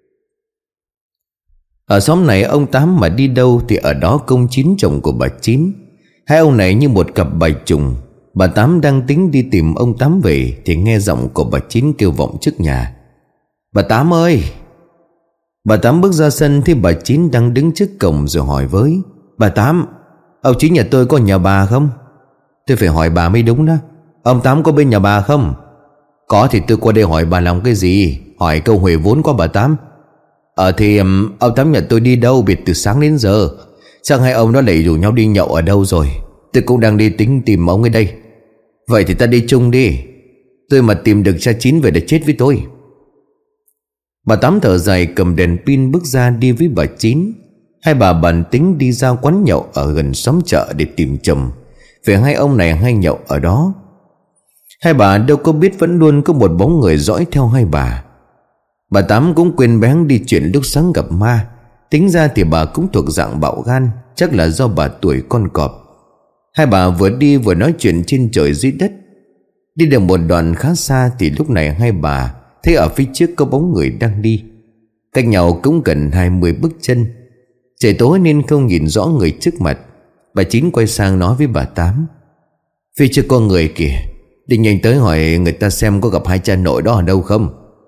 Ở xóm này ông Tám mà đi đâu thì ở đó công Chín, chồng của bà Chín. Hai ông này như một cặp bầy trùng. Bà Tám đang tính đi tìm ông Tám về thì nghe giọng của bà Chín kêu vọng trước nhà: Bà Tám ơi! Bà Tám bước ra sân thấy bà Chín đang đứng trước cổng rồi hỏi với: Bà Tám, ông Chín nhà tôi có nhà bà không? Tôi phải hỏi bà mới đúng đó. Ông Tám có bên nhà bà không? Có thì tôi qua đây hỏi bà làm cái gì? Hỏi câu huề vốn của bà Tám. Ờ thì um, ông Tám nhà tôi đi đâu biệt từ sáng đến giờ? Chắc hai ông nó lại rủ nhau đi nhậu ở đâu rồi? Tôi cũng đang đi tính tìm ông ấy đây. Vậy thì ta đi chung đi. Tôi mà tìm được cha Chín về để chết với tôi. Bà Tám thở dài cầm đèn pin bước ra đi với bà Chín. Hai bà bàn tính đi ra quán nhậu ở gần xóm chợ để tìm chồng, vì hai ông này hay nhậu ở đó. Hai bà đâu có biết vẫn luôn có một bóng người dõi theo hai bà. Bà Tám cũng quên bén đi chuyện lúc sáng gặp ma. Tính ra thì bà cũng thuộc dạng bạo gan, chắc là do bà tuổi con cọp. Hai bà vừa đi vừa nói chuyện trên trời dưới đất. Đi được một đoạn khá xa thì lúc này hai bà thấy ở phía trước có bóng người đang đi, cách nhau cũng gần hai mươi bước chân. Trời tối nên không nhìn rõ người trước mặt. Bà Chín quay sang nói với bà Tám: "Phía trước có người kìa, đi nhanh tới hỏi người ta xem có gặp hai cha nội đó ở đâu không."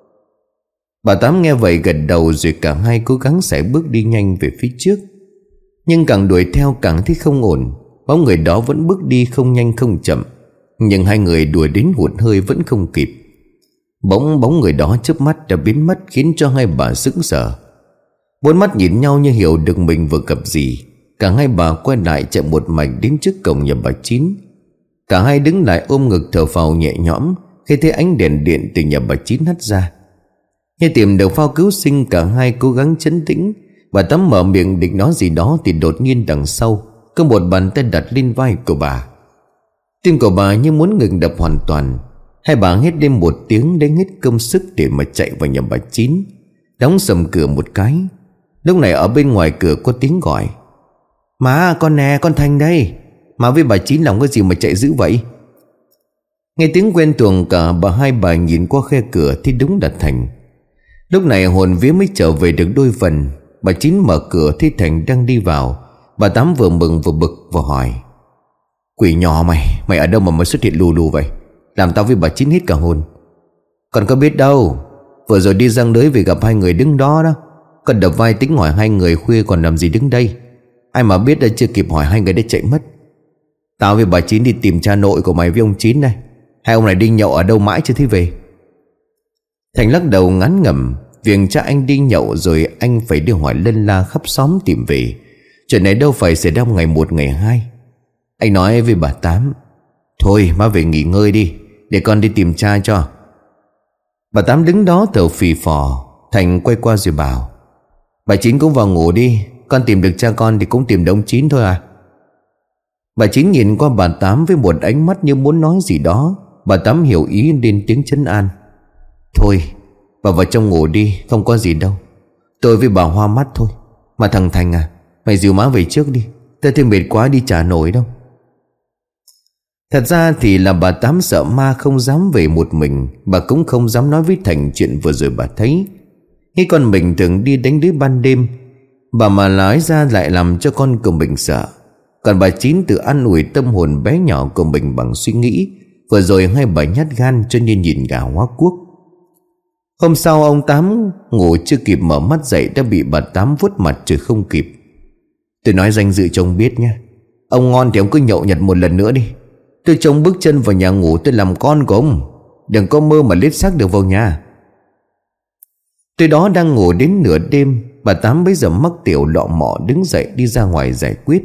Bà Tám nghe vậy gật đầu, rồi cả hai cố gắng sải bước đi nhanh về phía trước. Nhưng càng đuổi theo càng thấy không ổn. Bóng người đó vẫn bước đi không nhanh không chậm, nhưng hai người đuổi đến hụt hơi vẫn không kịp. Bỗng bóng người đó chớp mắt đã biến mất, khiến cho hai bà sững sờ. Bốn mắt nhìn nhau như hiểu được mình vừa gặp gì. Cả hai bà quay lại chạy một mạch đến trước cổng nhà bà Chín. Cả hai đứng lại ôm ngực thở phào nhẹ nhõm khi thấy ánh đèn điện từ nhà bà Chín hắt ra. Như tìm được phao cứu sinh, cả hai cố gắng trấn tĩnh. Bà Tám mở miệng định nói gì đó thì đột nhiên đằng sau có một bàn tay đặt lên vai của bà. Tim của bà như muốn ngừng đập hoàn toàn. Hai bà hét lên một tiếng, đánh hết công sức để mà chạy vào nhà bà Chín, đóng sầm cửa một cái. Lúc này ở bên ngoài cửa có tiếng gọi: "Má, con nè, con Thành đây. Má với bà Chín làm cái gì mà chạy dữ vậy?" Nghe tiếng quen thuộc, cả bà hai bà nhìn qua khe cửa thì đúng là Thành. Lúc này hồn vía mới trở về được đôi phần. Bà Chín mở cửa thấy Thành đang đi vào. Bà Tám vừa mừng vừa bực vừa hỏi: "Quỷ nhỏ mày, mày ở đâu mà mới xuất hiện lù lù vậy? Làm tao với bà Chín hết cả hồn." "Con có biết đâu, vừa rồi đi giăng lưới về gặp hai người đứng đó đó. Con đập vai tính hỏi hai người khuya còn làm gì đứng đây. Ai mà biết đã chưa kịp hỏi hai người đã chạy mất. Tao với bà Chín đi tìm cha nội của mày với ông Chín đây. Hai ông này đi nhậu ở đâu mãi chưa thấy về." Thành lắc đầu ngán ngẩm. Việc cha anh đi nhậu rồi anh phải đi hỏi lân la khắp xóm tìm về. Chuyện này đâu phải xảy ra ngày một ngày hai. Anh nói với bà Tám: "Thôi má về nghỉ ngơi đi, để con đi tìm cha cho." Bà Tám đứng đó thở phì phò. Thành quay qua rồi bảo: "Bà Chín cũng vào ngủ đi. Con tìm được cha con thì cũng tìm được ông Chín thôi à." Bà Chín nhìn qua bà Tám với một ánh mắt như muốn nói gì đó. Bà Tám hiểu ý lên tiếng trấn an: "Thôi bà vào trong ngủ đi, không có gì đâu. Tôi với bà hoa mắt thôi. Mà thằng Thành à, mày dìu má về trước đi, tao thấy mệt quá đi chả nổi đâu." Thật ra thì là bà Tám sợ ma không dám về một mình. Bà cũng không dám nói với Thành chuyện vừa rồi bà thấy. Khi con mình thường đi đánh lưới ban đêm, bà mà nói ra lại làm cho con của mình sợ. Còn bà Chín tự an ủi tâm hồn bé nhỏ của mình bằng suy nghĩ: vừa rồi hai bà nhát gan cho nên nhìn gà hóa cuốc. Hôm sau ông Tám ngủ chưa kịp mở mắt dậy đã bị bà Tám vuốt mặt rồi không kịp. "Tôi nói danh dự cho ông biết nha. Ông ngon thì ông cứ nhậu nhặt một lần nữa đi. Tôi trông bước chân vào nhà ngủ tôi làm con của ông. Đừng có mơ mà lết xác được vào nhà." Tôi đó đang ngủ đến nửa đêm. Bà Tám bấy giờ mắc tiểu lọ mọ đứng dậy đi ra ngoài giải quyết.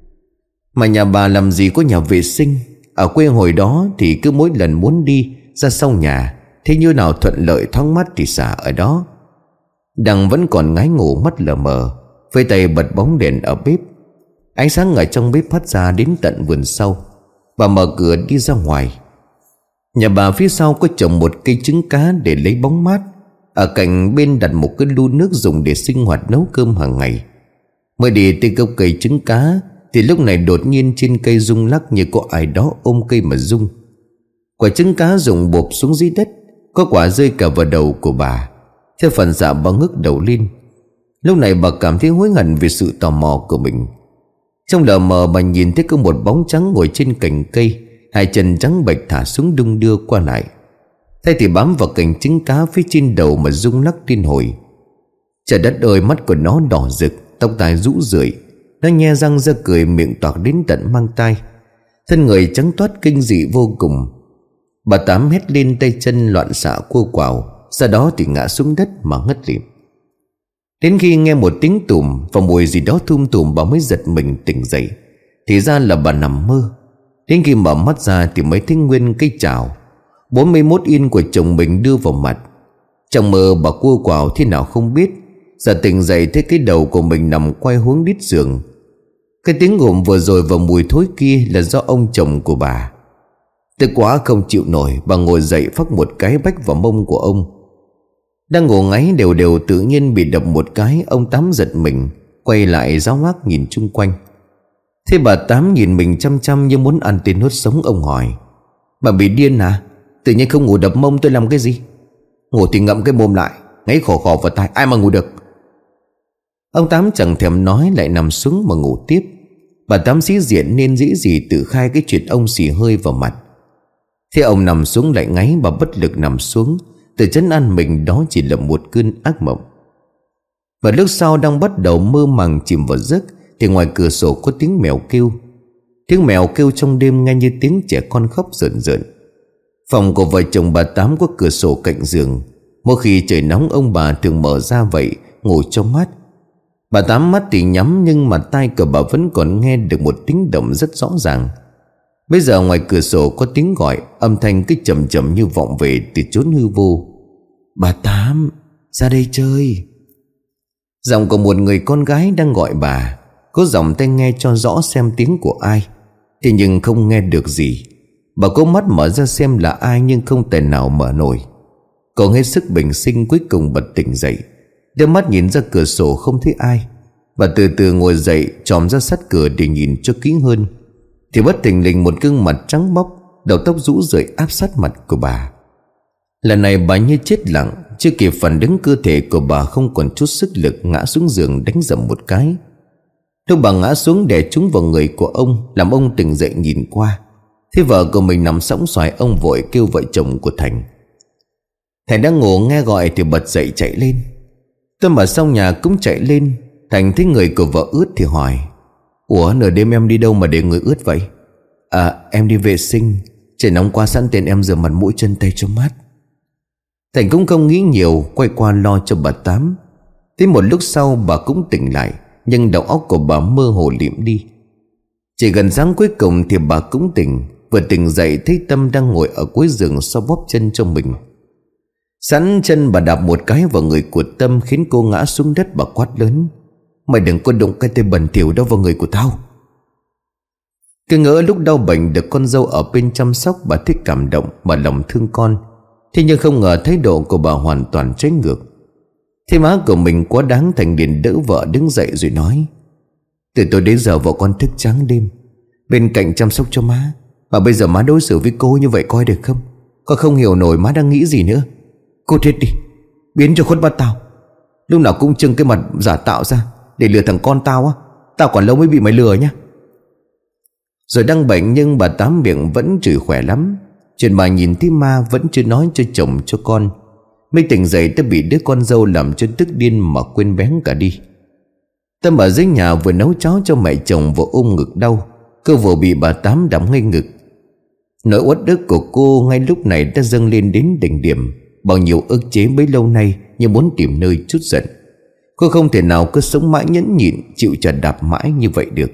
Mà nhà bà làm gì có nhà vệ sinh. Ở quê hồi đó thì cứ mỗi lần muốn đi ra sau nhà, thế như nào thuận lợi thoáng mắt thì xả ở đó. Đằng vẫn còn ngái ngủ mắt lờ mờ, với tay bật bóng đèn ở bếp. Ánh sáng ở trong bếp phát ra đến tận vườn sau. Bà mở cửa đi ra ngoài. Nhà bà phía sau có trồng một cây trứng cá để lấy bóng mát. Ở cạnh bên đặt một cái lu nước dùng để sinh hoạt nấu cơm hàng ngày. Mới đi tới gốc cây trứng cá thì lúc này đột nhiên trên cây rung lắc như có ai đó ôm cây mà rung. Quả trứng cá rụng bộp xuống dưới đất. Có quả rơi cả vào đầu của bà. Theo phần dạ bà ngước đầu lên. Lúc này bà cảm thấy hối hận vì sự tò mò của mình. Trong lờ mờ bà nhìn thấy có một bóng trắng ngồi trên cành cây, hai chân trắng bệch thả xuống đung đưa qua lại. Tay thì bám vào cành trứng cá phía trên đầu mà rung lắc liên hồi. Trời đất ơi, mắt của nó đỏ rực, tóc tai rũ rượi. Nó nhe răng ra cười, miệng toạc đến tận mang tai. Thân người trắng toát kinh dị vô cùng. Bà Tám hét lên, tay chân loạn xạ cua quào. Sau đó thì ngã xuống đất mà ngất lịm. Đến khi nghe một tiếng tùm và mùi gì đó thum tùm, bà mới giật mình tỉnh dậy. Thì ra là bà nằm mơ. Đến khi mở mắt ra thì mới thấy nguyên cây chảo bốn mươi mốt yên của chồng mình đưa vào mặt. Trong mơ bà cua quào thế nào không biết. Giờ tỉnh dậy thấy cái đầu của mình nằm quay hướng đít giường. Cái tiếng gồm vừa rồi và mùi thối kia là do ông chồng của bà. Tức quá không chịu nổi, bà ngồi dậy phắc một cái bách vào mông của ông. Đang ngủ ngáy đều đều tự nhiên bị đập một cái. Ông Tám giật mình, quay lại giáo hoác nhìn chung quanh. Thế bà Tám nhìn mình chăm chăm như muốn ăn tiền nuốt sống. Ông hỏi: "Bà bị điên à? Tự nhiên không ngủ đập mông tôi làm cái gì? Ngủ thì ngậm cái mồm lại, ngáy khò khò vào tai, ai mà ngủ được?" Ông Tám chẳng thèm nói, lại nằm xuống mà ngủ tiếp. Bà Tám sĩ diện nên dĩ gì tự khai cái chuyện ông xì hơi vào mặt. Thế ông nằm xuống lại ngáy, bà bất lực nằm xuống, tự trấn an mình đó chỉ là một cơn ác mộng. Và lúc sau đang bắt đầu mơ màng chìm vào giấc thì ngoài cửa sổ có tiếng mèo kêu. Tiếng mèo kêu trong đêm nghe như tiếng trẻ con khóc rợn rợn. Phòng của vợ chồng bà Tám có cửa sổ cạnh giường. Mỗi khi trời nóng ông bà thường mở ra vậy, ngồi cho mát. Bà Tám mắt thì nhắm, nhưng mà tai của bà vẫn còn nghe được một tiếng động rất rõ ràng. Bây giờ ngoài cửa sổ có tiếng gọi, âm thanh cứ chậm chậm như vọng về từ chốn hư vô. Bà Tám, ra đây chơi. Giọng của một người con gái đang gọi bà. Cố giọng tai nghe cho rõ xem tiếng của ai, thế nhưng không nghe được gì. Bà cố mắt mở ra xem là ai, nhưng không thể nào mở nổi. Cô hết sức bình sinh, cuối cùng bật tỉnh dậy, đưa mắt nhìn ra cửa sổ không thấy ai. Bà từ từ ngồi dậy, chòm ra sát cửa để nhìn cho kỹ hơn. Thì bất thình lình một gương mặt trắng bóc, đầu tóc rũ rượi áp sát mặt của bà. Lần này bà như chết lặng, chưa kịp phản ứng, cơ thể của bà không còn chút sức lực, ngã xuống giường đánh dầm một cái. Lúc bà ngã xuống đè trúng vào người của ông, làm ông tỉnh dậy nhìn qua. Thế vợ của mình nằm sõng xoài, ông vội kêu vợ chồng của Thành. Thành đang ngủ nghe gọi thì bật dậy chạy lên. Tâm ở sau nhà cũng chạy lên. Thành thấy người của vợ ướt thì hỏi: Ủa, nửa đêm em đi đâu mà để người ướt vậy? À, em đi vệ sinh, trời nóng quá sẵn tiện em rửa mặt mũi chân tay cho mát. Thành cũng không nghĩ nhiều, quay qua lo cho bà Tám. Thế một lúc sau bà cũng tỉnh lại, nhưng đầu óc của bà mơ hồ lịm đi. Chỉ gần sáng cuối cùng thì bà cũng tỉnh. Vừa tỉnh dậy thấy Tâm đang ngồi ở cuối giường xoa bóp chân cho mình. Sẵn chân bà đạp một cái vào người của Tâm, khiến cô ngã xuống đất. Bà quát lớn: Mày đừng có đụng cái tay bẩn thỉu đó vào người của tao. Cứ ngỡ lúc đau bệnh được con dâu ở bên chăm sóc, bà thích cảm động mà lòng thương con. Thế nhưng không ngờ thái độ của bà hoàn toàn trái ngược. Thế má của mình quá đáng. Thành liền đỡ vợ đứng dậy rồi nói: Từ tối đến giờ vợ con thức trắng đêm bên cạnh chăm sóc cho má, mà bây giờ má đối xử với cô như vậy coi được không? Con không hiểu nổi má đang nghĩ gì nữa. Cô chết đi, biến cho khuất mắt tao. Lúc nào cũng trưng cái mặt giả tạo ra để lừa thằng con tao á. Tao còn lâu mới bị mày lừa nhá. Rồi đang bệnh nhưng bà Tám miệng vẫn chửi khỏe lắm. Chuyện bà nhìn thấy ma vẫn chưa nói cho chồng cho con. Mới tỉnh dậy đã bị đứa con dâu làm cho tức điên mà quên bén cả đi. Tâm ở dưới nhà vừa nấu cháo cho mẹ chồng, vừa ôm ngực đau. Cô vừa bị bà Tám đắm ngay ngực. Nỗi uất ức của cô ngay lúc này đã dâng lên đến đỉnh điểm. Bao nhiêu ức chế bấy lâu nay như muốn tìm nơi trút giận. Cô không thể nào cứ sống mãi nhẫn nhịn, chịu trả đạp mãi như vậy được.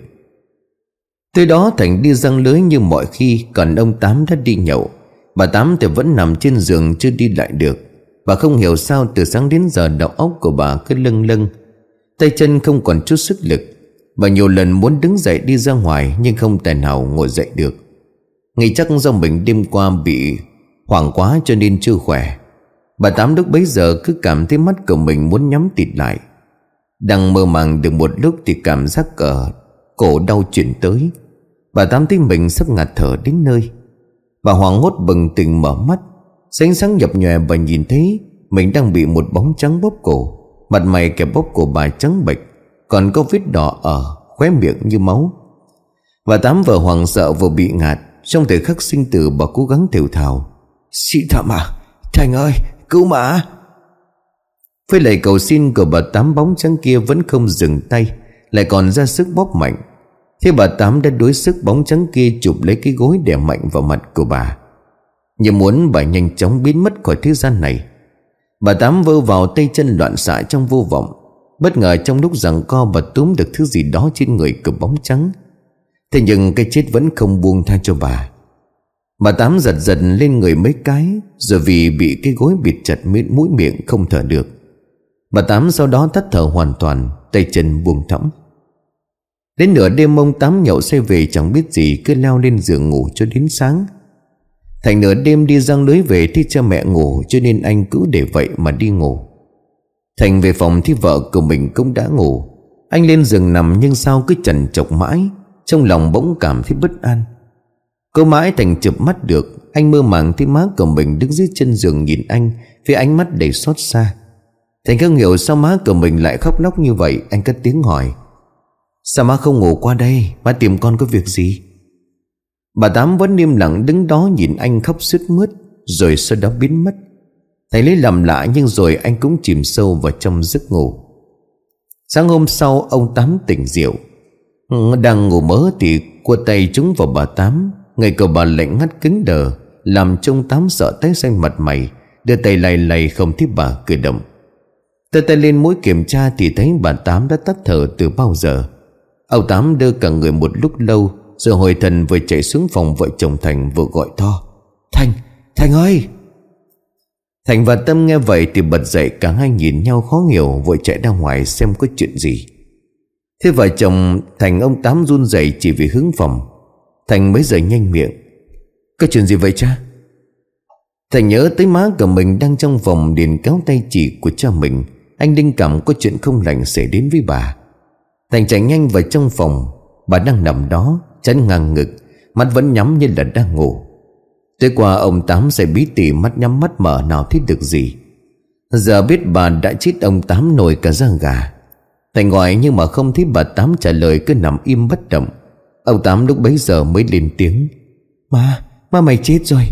Tới đó Thành đi giăng lưới như mọi khi, còn ông Tám đã đi nhậu. Bà Tám thì vẫn nằm trên giường chưa đi lại được. Bà không hiểu sao từ sáng đến giờ đầu óc của bà cứ lâng lâng, tay chân không còn chút sức lực. Bà nhiều lần muốn đứng dậy đi ra ngoài, nhưng không thể nào ngồi dậy được. Nghĩ chắc do mình đêm qua bị hoảng quá cho nên chưa khỏe. Bà Tám lúc bấy giờ cứ cảm thấy mắt của mình muốn nhắm tịt lại. Đang mơ màng được một lúc thì cảm giác ở cổ đau chuyển tới. Bà Tám thấy mình sắp ngạt thở đến nơi. Bà hoảng hốt bừng tỉnh mở mắt. Ánh sáng nhập nhòe, bà nhìn thấy mình đang bị một bóng trắng bóp cổ. Mặt mày kẻ bóp cổ bà trắng bệch, còn có vết đỏ ở khóe miệng như máu. Bà Tám vừa hoảng sợ vừa bị ngạt. Trong thời khắc sinh tử bà cố gắng thều thào: Xin tha mà, Thành ơi, cứu mà. Với lời cầu xin của bà Tám, bóng trắng kia vẫn không dừng tay, lại còn ra sức bóp mạnh. Thế bà Tám đã đuối sức, bóng trắng kia chụp lấy cái gối đè mạnh vào mặt của bà, như muốn bà nhanh chóng biến mất khỏi thế gian này. Bà Tám vơ vào tay chân loạn xạ trong vô vọng. Bất ngờ trong lúc giằng co, bà túm được thứ gì đó trên người của bóng trắng. Thế nhưng cái chết vẫn không buông tha cho bà. Bà Tám giật giật lên người mấy cái, rồi vì bị cái gối bịt chặt miệng mũi miệng không thở được. Bà Tám sau đó tắt thở hoàn toàn, tay chân buông thõng. Đến nửa đêm ông Tám nhậu say về chẳng biết gì, cứ leo lên giường ngủ cho đến sáng. Thành nửa đêm đi giăng lưới về thì cha mẹ ngủ, cho nên anh cứ để vậy mà đi ngủ. Thành về phòng thì vợ của mình cũng đã ngủ. Anh lên giường nằm nhưng sao cứ chằn chọc mãi, trong lòng bỗng cảm thấy bất an. Cô mãi Thành chợp mắt được. Anh mơ màng thấy má của mình đứng dưới chân giường nhìn anh với ánh mắt đầy xót xa. Thành không hiểu sao má của mình lại khóc lóc như vậy. Anh cất tiếng hỏi: Sao má không ngủ qua đây? Má tìm con có việc gì? Bà Tám vẫn im lặng đứng đó nhìn anh khóc sướt mướt, rồi sau đó biến mất. Thành lấy làm lạ, nhưng rồi anh cũng chìm sâu vào trong giấc ngủ. Sáng hôm sau, ông Tám tỉnh rượu. Đang ngủ mớ thì cua tay trúng vào bà Tám. Người của bà lạnh ngắt cứng đờ, làm cho ông Tám sợ tái xanh mặt mày, đưa tay lay lay không thấy bà cử động. Đưa tay lên mũi kiểm tra thì thấy bà Tám đã tắt thở từ bao giờ. Ông Tám đưa cả người một lúc lâu, rồi hồi thần vừa chạy xuống phòng vợ chồng Thành, vừa gọi to: Thành, Thành ơi! Thành và Tâm nghe vậy thì bật dậy, cả hai nhìn nhau khó hiểu, vội chạy ra ngoài xem có chuyện gì. Thế vợ chồng Thành ông Tám run rẩy chỉ vì hướng phòng. Thành mới giờ nhanh miệng: Có chuyện gì vậy cha? Thành nhớ tới má của mình đang trong phòng, liền kéo tay chỉ của cha mình. Anh linh cảm có chuyện không lành xảy đến với bà. Thành chạy nhanh vào trong phòng. Bà đang nằm đó, chắn ngang ngực, mắt vẫn nhắm như là đang ngủ. Tối qua ông Tám say bí tỉ, mắt nhắm mắt mở nào thấy được gì. Giờ biết bà đã chết, ông Tám nổi cả da gà. Thành gọi nhưng mà không thấy bà Tám trả lời, cứ nằm im bất động. Ông Tám lúc bấy giờ mới lên tiếng: Má, má mày chết rồi.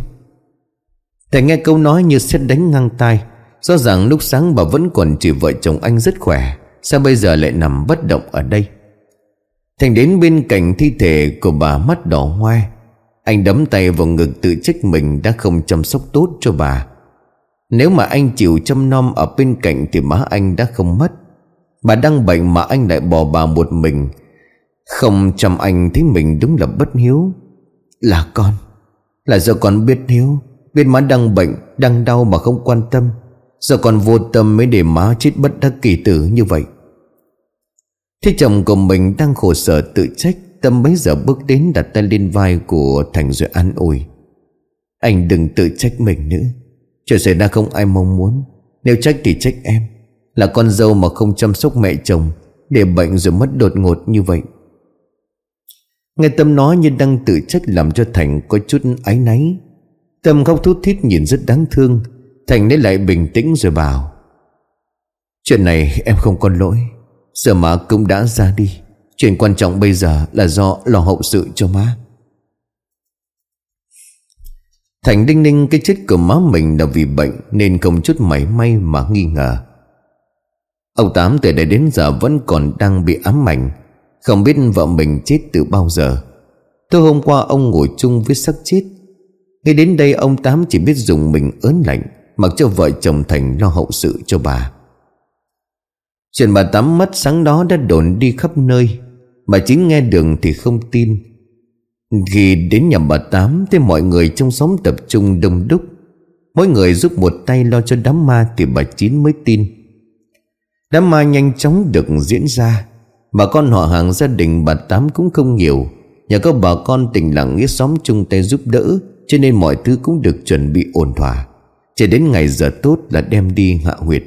Thành nghe câu nói như sét đánh ngang tai. Rõ ràng lúc sáng bà vẫn còn chỉ vợ chồng anh rất khỏe, sao bây giờ lại nằm bất động ở đây? Thành đến bên cạnh thi thể của bà, mắt đỏ hoe. Anh đấm tay vào ngực tự trách mình đã không chăm sóc tốt cho bà. Nếu mà anh chịu chăm nom ở bên cạnh thì má anh đã không mất. Bà đang bệnh mà anh lại bỏ bà một mình, không chăm anh thấy mình đúng là bất hiếu. Là con, là do con biết hiếu, biết má đang bệnh, đang đau mà không quan tâm. Do con vô tâm mới để má chết bất đắc kỳ tử như vậy. Thế chồng của mình đang khổ sở tự trách, Tâm bấy giờ bước đến đặt tay lên vai của Thành rồi an ủi: Anh đừng tự trách mình nữa. Chuyện xảy ra không ai mong muốn. Nếu trách thì trách em, là con dâu mà không chăm sóc mẹ chồng, để bệnh rồi mất đột ngột như vậy. Nghe Tâm nói như đang tự trách làm cho Thành có chút áy náy. Tâm khóc thút thít nhìn rất đáng thương. Thành lấy lại bình tĩnh rồi bảo: Chuyện này em không có lỗi. Giờ má cũng đã ra đi. Chuyện quan trọng bây giờ là do lo hậu sự cho má. Thành đinh ninh cái chết của má mình là vì bệnh, nên không chút mảy may mà nghi ngờ. Ông Tám từ đây đến giờ vẫn còn đang bị ám ảnh, không biết vợ mình chết từ bao giờ. Tối hôm qua ông ngồi chung với xác chết. Ngay đến đây ông Tám chỉ biết dùng mình ớn lạnh, mặc cho vợ chồng Thành lo hậu sự cho bà. Chuyện bà Tám mất sáng đó đã đồn đi khắp nơi. Bà Chín nghe đường thì không tin. Khi đến nhà bà Tám thì mọi người trong xóm tập trung đông đúc, mỗi người giúp một tay lo cho đám ma thì bà Chín mới tin. Đám ma nhanh chóng được diễn ra. Bà con họ hàng gia đình bà Tám cũng không nhiều. Nhờ có bà con tình làng nghĩa xóm chung tay giúp đỡ, cho nên mọi thứ cũng được chuẩn bị ổn thỏa. Chỉ đến ngày giờ tốt là đem đi hạ huyệt.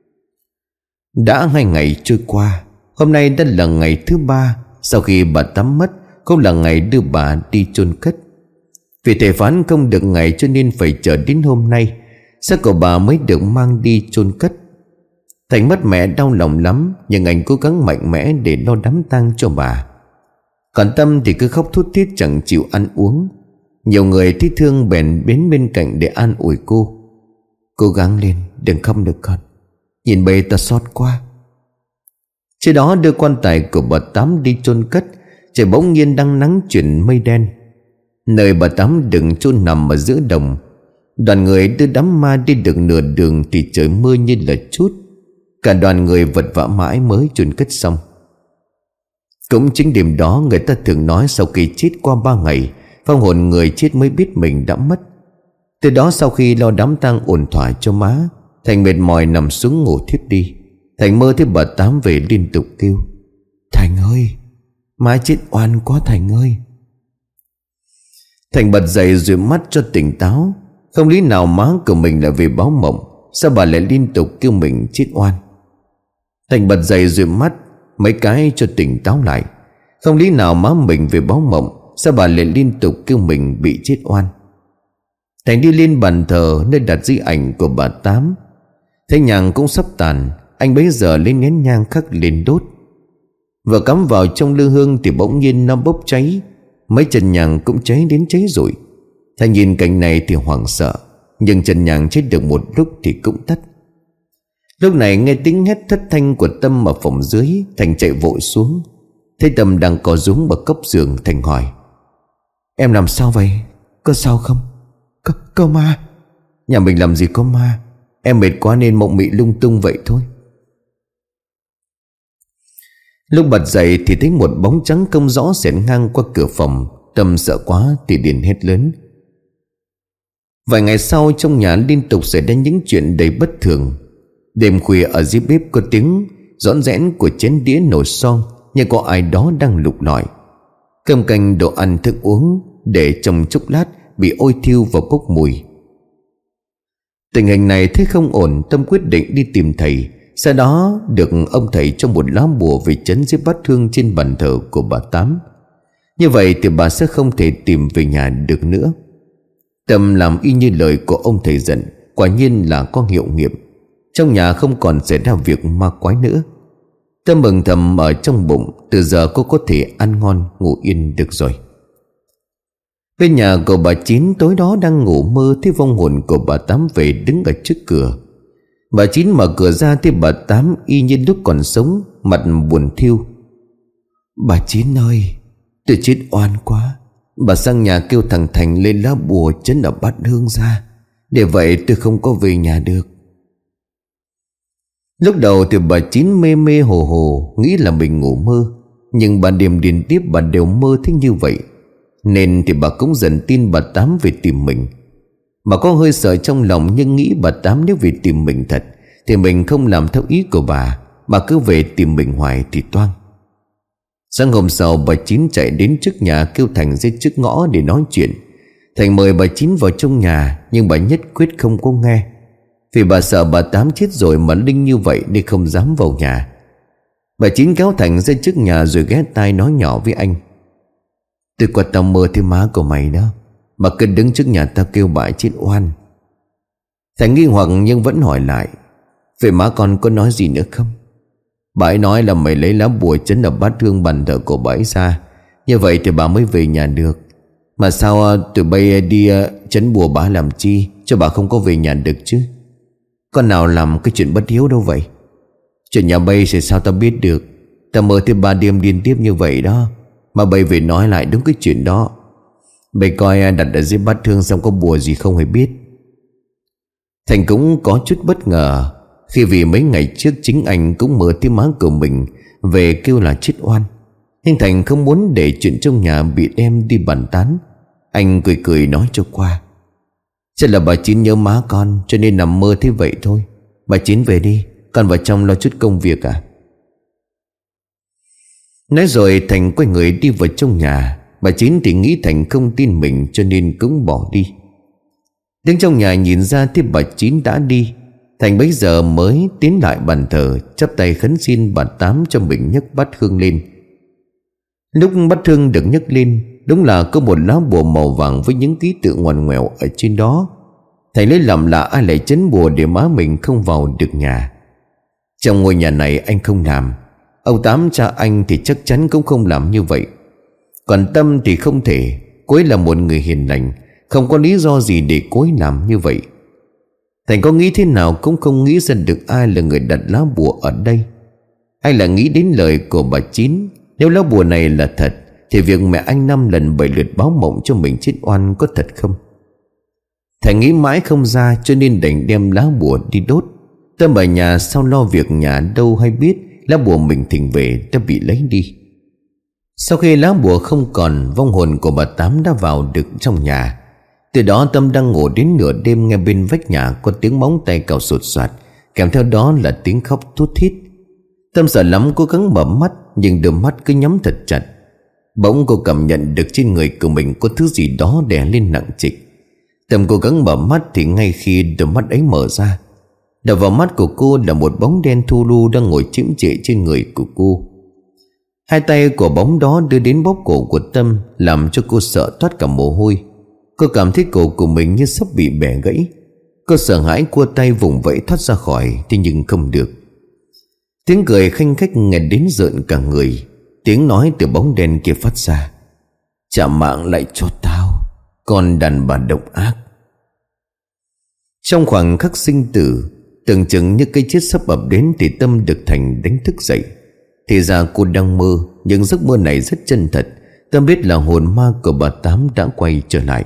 Đã hai ngày trôi qua, hôm nay đã là ngày thứ ba sau khi bà Tám mất, cũng là ngày đưa bà đi chôn cất. Vì thầy phán không được ngày cho nên phải chờ đến hôm nay xác của bà mới được mang đi chôn cất. Thành mất mẹ đau lòng lắm, nhưng anh cố gắng mạnh mẽ để lo đám tang cho bà. Còn Tâm thì cứ khóc thút thít chẳng chịu ăn uống. Nhiều người thấy thương bèn đến bên cạnh để an ủi cô: Cố gắng lên, đừng khóc được con, nhìn bầy ta xót quá. Trước đó đưa quan tài của bà Tám đi chôn cất, trời bỗng nhiên đang nắng chuyển mây đen. Nơi bà Tám đừng chôn nằm ở giữa đồng. Đoàn người đưa đám ma đi được nửa đường thì trời mưa như là chút. Cả đoàn người vật vã mãi mới chôn cất xong. Cũng chính đêm đó người ta thường nói sau khi chết qua ba ngày, phong hồn người chết mới biết mình đã mất. Từ đó sau khi lo đám tang ổn thỏa cho má, Thành mệt mỏi nằm xuống ngủ thiếp đi. Thành mơ thấy bà Tám về liên tục kêu: Thành ơi, má chết oan quá Thành ơi. Thành bật dậy rồi mắt cho tỉnh táo. Không lý nào má của mình là vì báo mộng, sao bà lại liên tục kêu mình chết oan. Thành bật dậy rồi mắt mấy cái cho tỉnh táo lại. Không lý nào má mình về báo mộng, sao bà lại liên tục kêu mình bị chết oan. Thành đi lên bàn thờ nơi đặt di ảnh của bà Tám. Thấy nhang cũng sắp tàn, anh bấy giờ lấy nén nhang khắc lên đốt. Vừa cắm vào trong lư hương thì bỗng nhiên nó bốc cháy. Mấy chân nhang cũng cháy đến cháy rụi. Thành nhìn cảnh này thì hoảng sợ, nhưng chân nhang chết được một lúc thì cũng tắt. Lúc này nghe tiếng hét thất thanh của Tâm ở phòng dưới. Thành chạy vội xuống, thấy Tâm đang co rúm ở góc giường. Thành hỏi: Em làm sao vậy? Có sao không? Có, có ma. Nhà mình làm gì có ma. Em mệt quá nên mộng mị lung tung vậy thôi. Lúc bật dậy thì thấy một bóng trắng không rõ xẹt ngang qua cửa phòng. Tâm sợ quá thì liền hét lớn. Vài ngày sau, trong nhà liên tục xảy ra những chuyện đầy bất thường. Đêm khuya ở dưới bếp có tiếng rõn rẽn của chén đĩa nồi son, như có ai đó đang lục lọi. Cơm canh đồ ăn thức uống để trong chốc lát bị ôi thiêu và bốc mùi. Tình hình này thấy không ổn, Tâm quyết định đi tìm thầy. Sau đó được ông thầy cho một lá bùa về trấn dưới bát hương trên bàn thờ của bà Tám. Như vậy thì bà sẽ không thể tìm về nhà được nữa. Tâm làm y như lời của ông thầy dặn. Quả nhiên là có hiệu nghiệm. Trong nhà không còn xảy ra việc ma quái nữa. Tâm mừng thầm ở trong bụng, từ giờ cô có thể ăn ngon ngủ yên được rồi. Bên nhà của bà Chín tối đó đang ngủ mơ thấy vong hồn của bà Tám về đứng ở trước cửa. Bà Chín mở cửa ra thấy bà Tám y như lúc còn sống, mặt buồn thiêu. Bà Chín ơi, tôi chết oan quá. Bà sang nhà kêu thằng Thành lên lá bùa trấn ở bát hương ra, để vậy tôi không có về nhà được. Lúc đầu thì bà Chín mê mê hồ hồ, nghĩ là mình ngủ mơ. Nhưng bà đêm điền tiếp bà đều mơ thấy như vậy, nên thì bà cũng dần tin bà Tám về tìm mình. Bà có hơi sợ trong lòng, nhưng nghĩ bà Tám nếu về tìm mình thật thì mình không làm theo ý của bà. Bà cứ về tìm mình hoài thì toang. Sáng hôm sau, bà Chín chạy đến trước nhà kêu Thành ra trước ngõ để nói chuyện. Thành mời bà Chín vào trong nhà, nhưng bà nhất quyết không có nghe. Vì bà sợ bà Tám chết rồi mà linh như vậy nên không dám vào nhà. Bà Chín kéo Thành ra trước nhà rồi ghé tai nói nhỏ với anh: Tôi qua tao mơ thấy má của mày đó. Bà cứ đứng trước nhà tao kêu bà chết oan. Thành nghi hoặc nhưng vẫn hỏi lại: Vậy má con có nói gì nữa không? Bà ấy nói là mày lấy lá bùa trấn ở bát hương bàn thờ của bà ấy ra, như vậy thì bà mới về nhà được. Mà sao tụi bay đi trấn bùa bà làm chi, cho bà không có về nhà được chứ? Con nào làm cái chuyện bất hiếu đâu vậy? Chuyện nhà bay thì sao tao biết được? Tao mơ thêm ba đêm liên tiếp như vậy đó. Mà bay về nói lại đúng cái chuyện đó. Bay coi đặt ở dưới bát hương xong có bùa gì không hề biết. Thành cũng có chút bất ngờ, khi vì mấy ngày trước chính anh cũng mơ thấy má của mình về kêu là chết oan. Nhưng Thành không muốn để chuyện trong nhà bị đem đi bàn tán. Anh cười cười nói cho qua: Chắc là bà Chín nhớ má con cho nên nằm mơ thế vậy thôi. Bà Chín về đi, con vào trong lo chút công việc à. Nói rồi Thành quay người đi vào trong nhà. Bà Chín thì nghĩ Thành không tin mình cho nên cũng bỏ đi. Đứng trong nhà nhìn ra thấy bà Chín đã đi. Thành bấy giờ mới tiến lại bàn thờ, chắp tay khấn xin bà Tám cho mình nhấc bát hương lên. Lúc bát hương được nhấc lên, đúng là có một lá bùa màu vàng với những ký tự ngoằn ngoèo ở trên đó. Thầy lấy làm lạ ai lại trấn bùa để má mình không vào được nhà. Trong ngôi nhà này anh không làm, ông Tám cha anh thì chắc chắn cũng không làm như vậy. Còn Tâm thì không thể. Cô ấy là một người hiền lành, không có lý do gì để cô ấy làm như vậy. Thành có nghĩ thế nào cũng không nghĩ ra được ai là người đặt lá bùa ở đây. Anh là nghĩ đến lời của bà Chín. Nếu lá bùa này là thật thì việc mẹ anh năm lần bảy lượt báo mộng cho mình chết oan có thật không? Thành nghĩ mãi không ra cho nên đành đem lá bùa đi đốt. Tâm ở nhà sau lo việc nhà đâu hay biết lá bùa mình thỉnh về đã bị lấy đi. Sau khi lá bùa không còn, vong hồn của bà Tám đã vào được trong nhà. Từ đó Tâm đang ngủ đến nửa đêm nghe bên vách nhà có tiếng móng tay cào sột soạt, kèm theo đó là tiếng khóc thút thít. Tâm sợ lắm, cố gắng mở mắt nhưng đôi mắt cứ nhắm thật chặt. Bỗng cô cảm nhận được trên người của mình có thứ gì đó đè lên nặng trịch. Tâm cố gắng mở mắt thì ngay khi đôi mắt ấy mở ra, đập vào mắt của cô là một bóng đen thu lu đang ngồi chễm chệ trên người của cô. Hai tay của bóng đó đưa đến bóp cổ của Tâm, làm cho cô sợ toát cả mồ hôi. Cô cảm thấy cổ của mình như sắp bị bẻ gãy. Cô sợ hãi cua tay vùng vẫy thoát ra khỏi, thế nhưng không được. Tiếng cười khanh khách nghe đến rợn cả người. Tiếng nói từ bóng đen kia phát ra: "Trả mạng lại cho tao, con đàn bà độc ác." Trong khoảng khắc sinh tử, tưởng chừng như cái chết sắp ập đến, thì Tâm được Thành đánh thức dậy. Thì ra cô đang mơ, nhưng giấc mơ này rất chân thật. Tâm biết là hồn ma của bà Tám đã quay trở lại.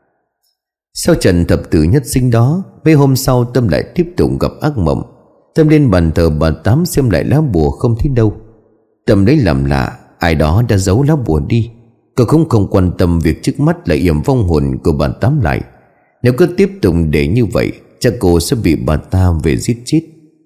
Sau trận thập tử nhất sinh đó, mấy hôm sau Tâm lại tiếp tục gặp ác mộng. Tâm lên bàn thờ bà Tám xem lại lá bùa không thấy đâu. Tâm lấy làm lạ, ai đó đã giấu lá bùa đi. Cô cũng không quan tâm việc trước mắt là yểm vong hồn của bà Tám lại. Nếu cứ tiếp tục để như vậy, chắc cô sẽ bị bà ta về giết chết.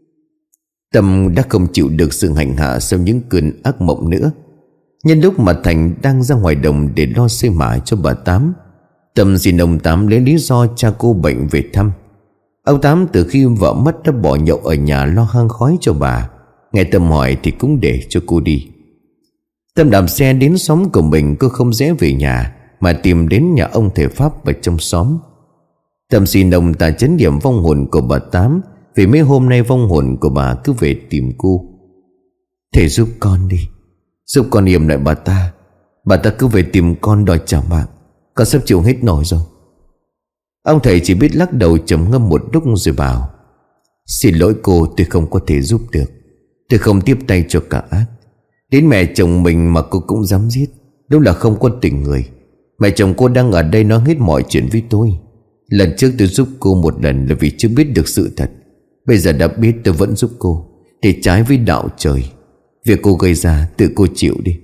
Tâm đã không chịu được sự hành hạ sau những cơn ác mộng nữa. Nhân lúc mà Thành đang ra ngoài đồng để lo xây mả cho bà Tám, Tâm xin ông Tám lấy lý do cha cô bệnh về thăm. Ông Tám từ khi vợ mất đã bỏ nhậu ở nhà lo hăng khói cho bà. Nghe Tâm hỏi thì cũng để cho cô đi. Tâm đạp xe đến xóm của mình. Cô không rẽ về nhà mà tìm đến nhà ông thầy Pháp ở trong xóm. Tâm xin ông ta trấn điểm vong hồn của bà Tám, vì mấy hôm nay vong hồn của bà cứ về tìm cô. "Thầy giúp con đi, giúp con yểm lại bà ta. Bà ta cứ về tìm con đòi trả mạng. Con sắp chịu hết nổi rồi." Ông thầy chỉ biết lắc đầu trầm ngâm một lúc rồi bảo: "Xin lỗi cô, tôi không có thể giúp được. Tôi không tiếp tay cho cả ác. Đến mẹ chồng mình mà cô cũng dám giết, đúng là không có tình người. Mẹ chồng cô đang ở đây nói hết mọi chuyện với tôi. Lần trước tôi giúp cô một lần là vì chưa biết được sự thật. Bây giờ đã biết tôi vẫn giúp cô, thì trái với đạo trời. Việc cô gây ra tự cô chịu đi."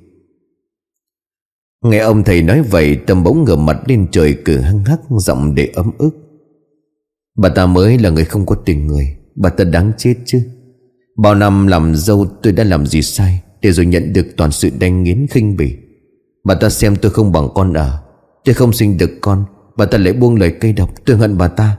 Nghe ông thầy nói vậy, Tâm bỗng ngửa mặt lên trời cười hăng hắc, giọng để ấm ức: "Bà ta mới là người không có tình người. Bà ta đáng chết chứ. Bao năm làm dâu tôi đã làm gì sai để rồi nhận được toàn sự đanh nghiến khinh bỉ. Bà ta xem tôi không bằng con ở. Tôi không sinh được con, bà ta lại buông lời cay độc. Tôi hận bà ta."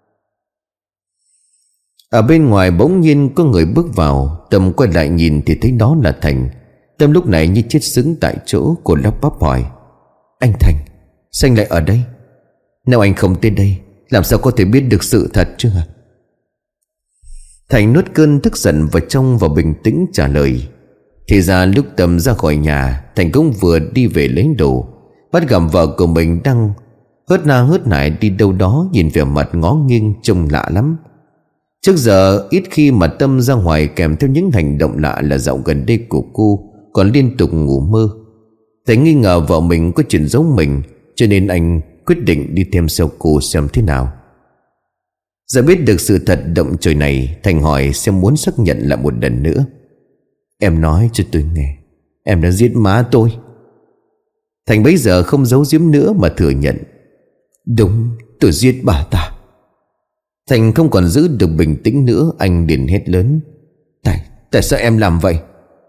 Ở bên ngoài bỗng nhiên có người bước vào. Tâm quay lại nhìn thì thấy đó là Thành. Tâm lúc này như chết sững tại chỗ. Cô lắp bắp hỏi: "Anh Thành, sao anh lại ở đây? Nếu anh không tới đây, làm sao có thể biết được sự thật chứ hả?" Thành nuốt cơn tức giận vào trong và bình tĩnh trả lời: "Thì ra lúc Tâm ra khỏi nhà, Thành cũng vừa đi về lấy đồ, bắt gặp vợ của mình đang hớt na hớt nải đi đâu đó, nhìn vẻ mặt ngó nghiêng trông lạ lắm. Trước giờ ít khi mà Tâm ra ngoài kèm theo những hành động lạ là dạo gần đây của cô còn liên tục ngủ mơ. Thành nghi ngờ vợ mình có chuyện giấu mình, cho nên anh quyết định đi theo sau cô xem thế nào. Giờ biết được sự thật động trời này, Thành hỏi xem muốn xác nhận lại một lần nữa: "Em nói cho tôi nghe, em đã giết má tôi." Thành bấy giờ không giấu giếm nữa mà thừa nhận: "Đúng, tôi giết bà ta." Thành không còn giữ được bình tĩnh nữa, anh liền hét lớn: Tại, tại sao em làm vậy?"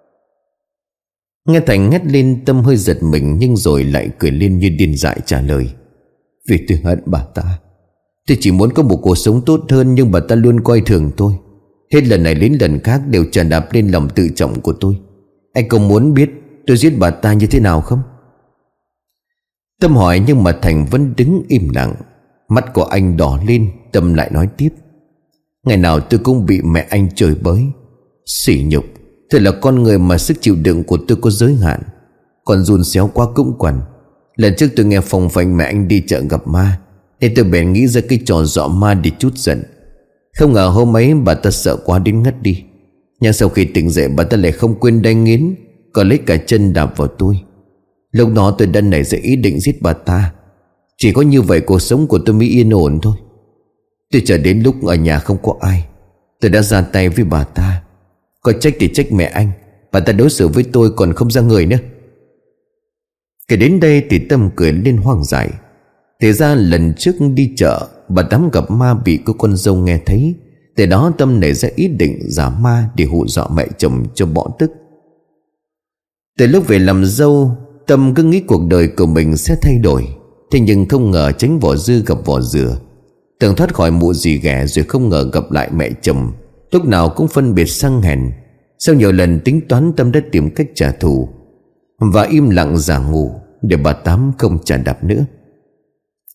Nghe Thành hét lên, Tâm hơi giật mình nhưng rồi lại cười lên như điên dại trả lời: "Vì tôi hận bà ta. Tôi chỉ muốn có một cuộc sống tốt hơn, nhưng bà ta luôn coi thường tôi. Hết lần này đến lần khác đều tràn đạp lên lòng tự trọng của tôi. Anh có muốn biết tôi giết bà ta như thế nào không?" Tâm hỏi nhưng mà Thành vẫn đứng im lặng. Mắt của anh đỏ lên. Tâm lại nói tiếp: "Ngày nào tôi cũng bị mẹ anh chửi bới, sỉ nhục. Thật là con người mà sức chịu đựng của tôi có giới hạn. Còn run xéo quá cũng quần. Lần trước tôi nghe phồng phanh mẹ anh đi chợ gặp ma, nên tôi bèn nghĩ ra cái trò dọa ma để trút giận. Không ngờ hôm ấy bà ta sợ quá đến ngất đi. Nhưng sau khi tỉnh dậy, bà ta lại không quên đay nghiến, còn lấy cả chân đạp vào tôi. Lúc đó tôi đã nảy ra ý định giết bà ta. Chỉ có như vậy cuộc sống của tôi mới yên ổn thôi. Tôi chờ đến lúc ở nhà không có ai, tôi đã ra tay với bà ta. Có trách thì trách mẹ anh, bà ta đối xử với tôi còn không ra người nữa." Kể đến đây thì Tâm cười lên hoang dại. Thì ra lần trước đi chợ, bà Tám gặp ma bị cô con dâu nghe thấy. Từ đó Tâm nảy ra ý định giả ma để hù dọa mẹ chồng cho bỏ tức. Từ lúc về làm dâu, Tâm cứ nghĩ cuộc đời của mình sẽ thay đổi. Thế nhưng không ngờ tránh vỏ dưa gặp vỏ dừa, tưởng thoát khỏi mụ dì ghẻ, rồi không ngờ gặp lại mẹ chồng, lúc nào cũng phân biệt sang hèn. Sau nhiều lần tính toán, Tâm đã tìm cách trả thù và im lặng giả ngủ để bà Tám không trả đạp nữa.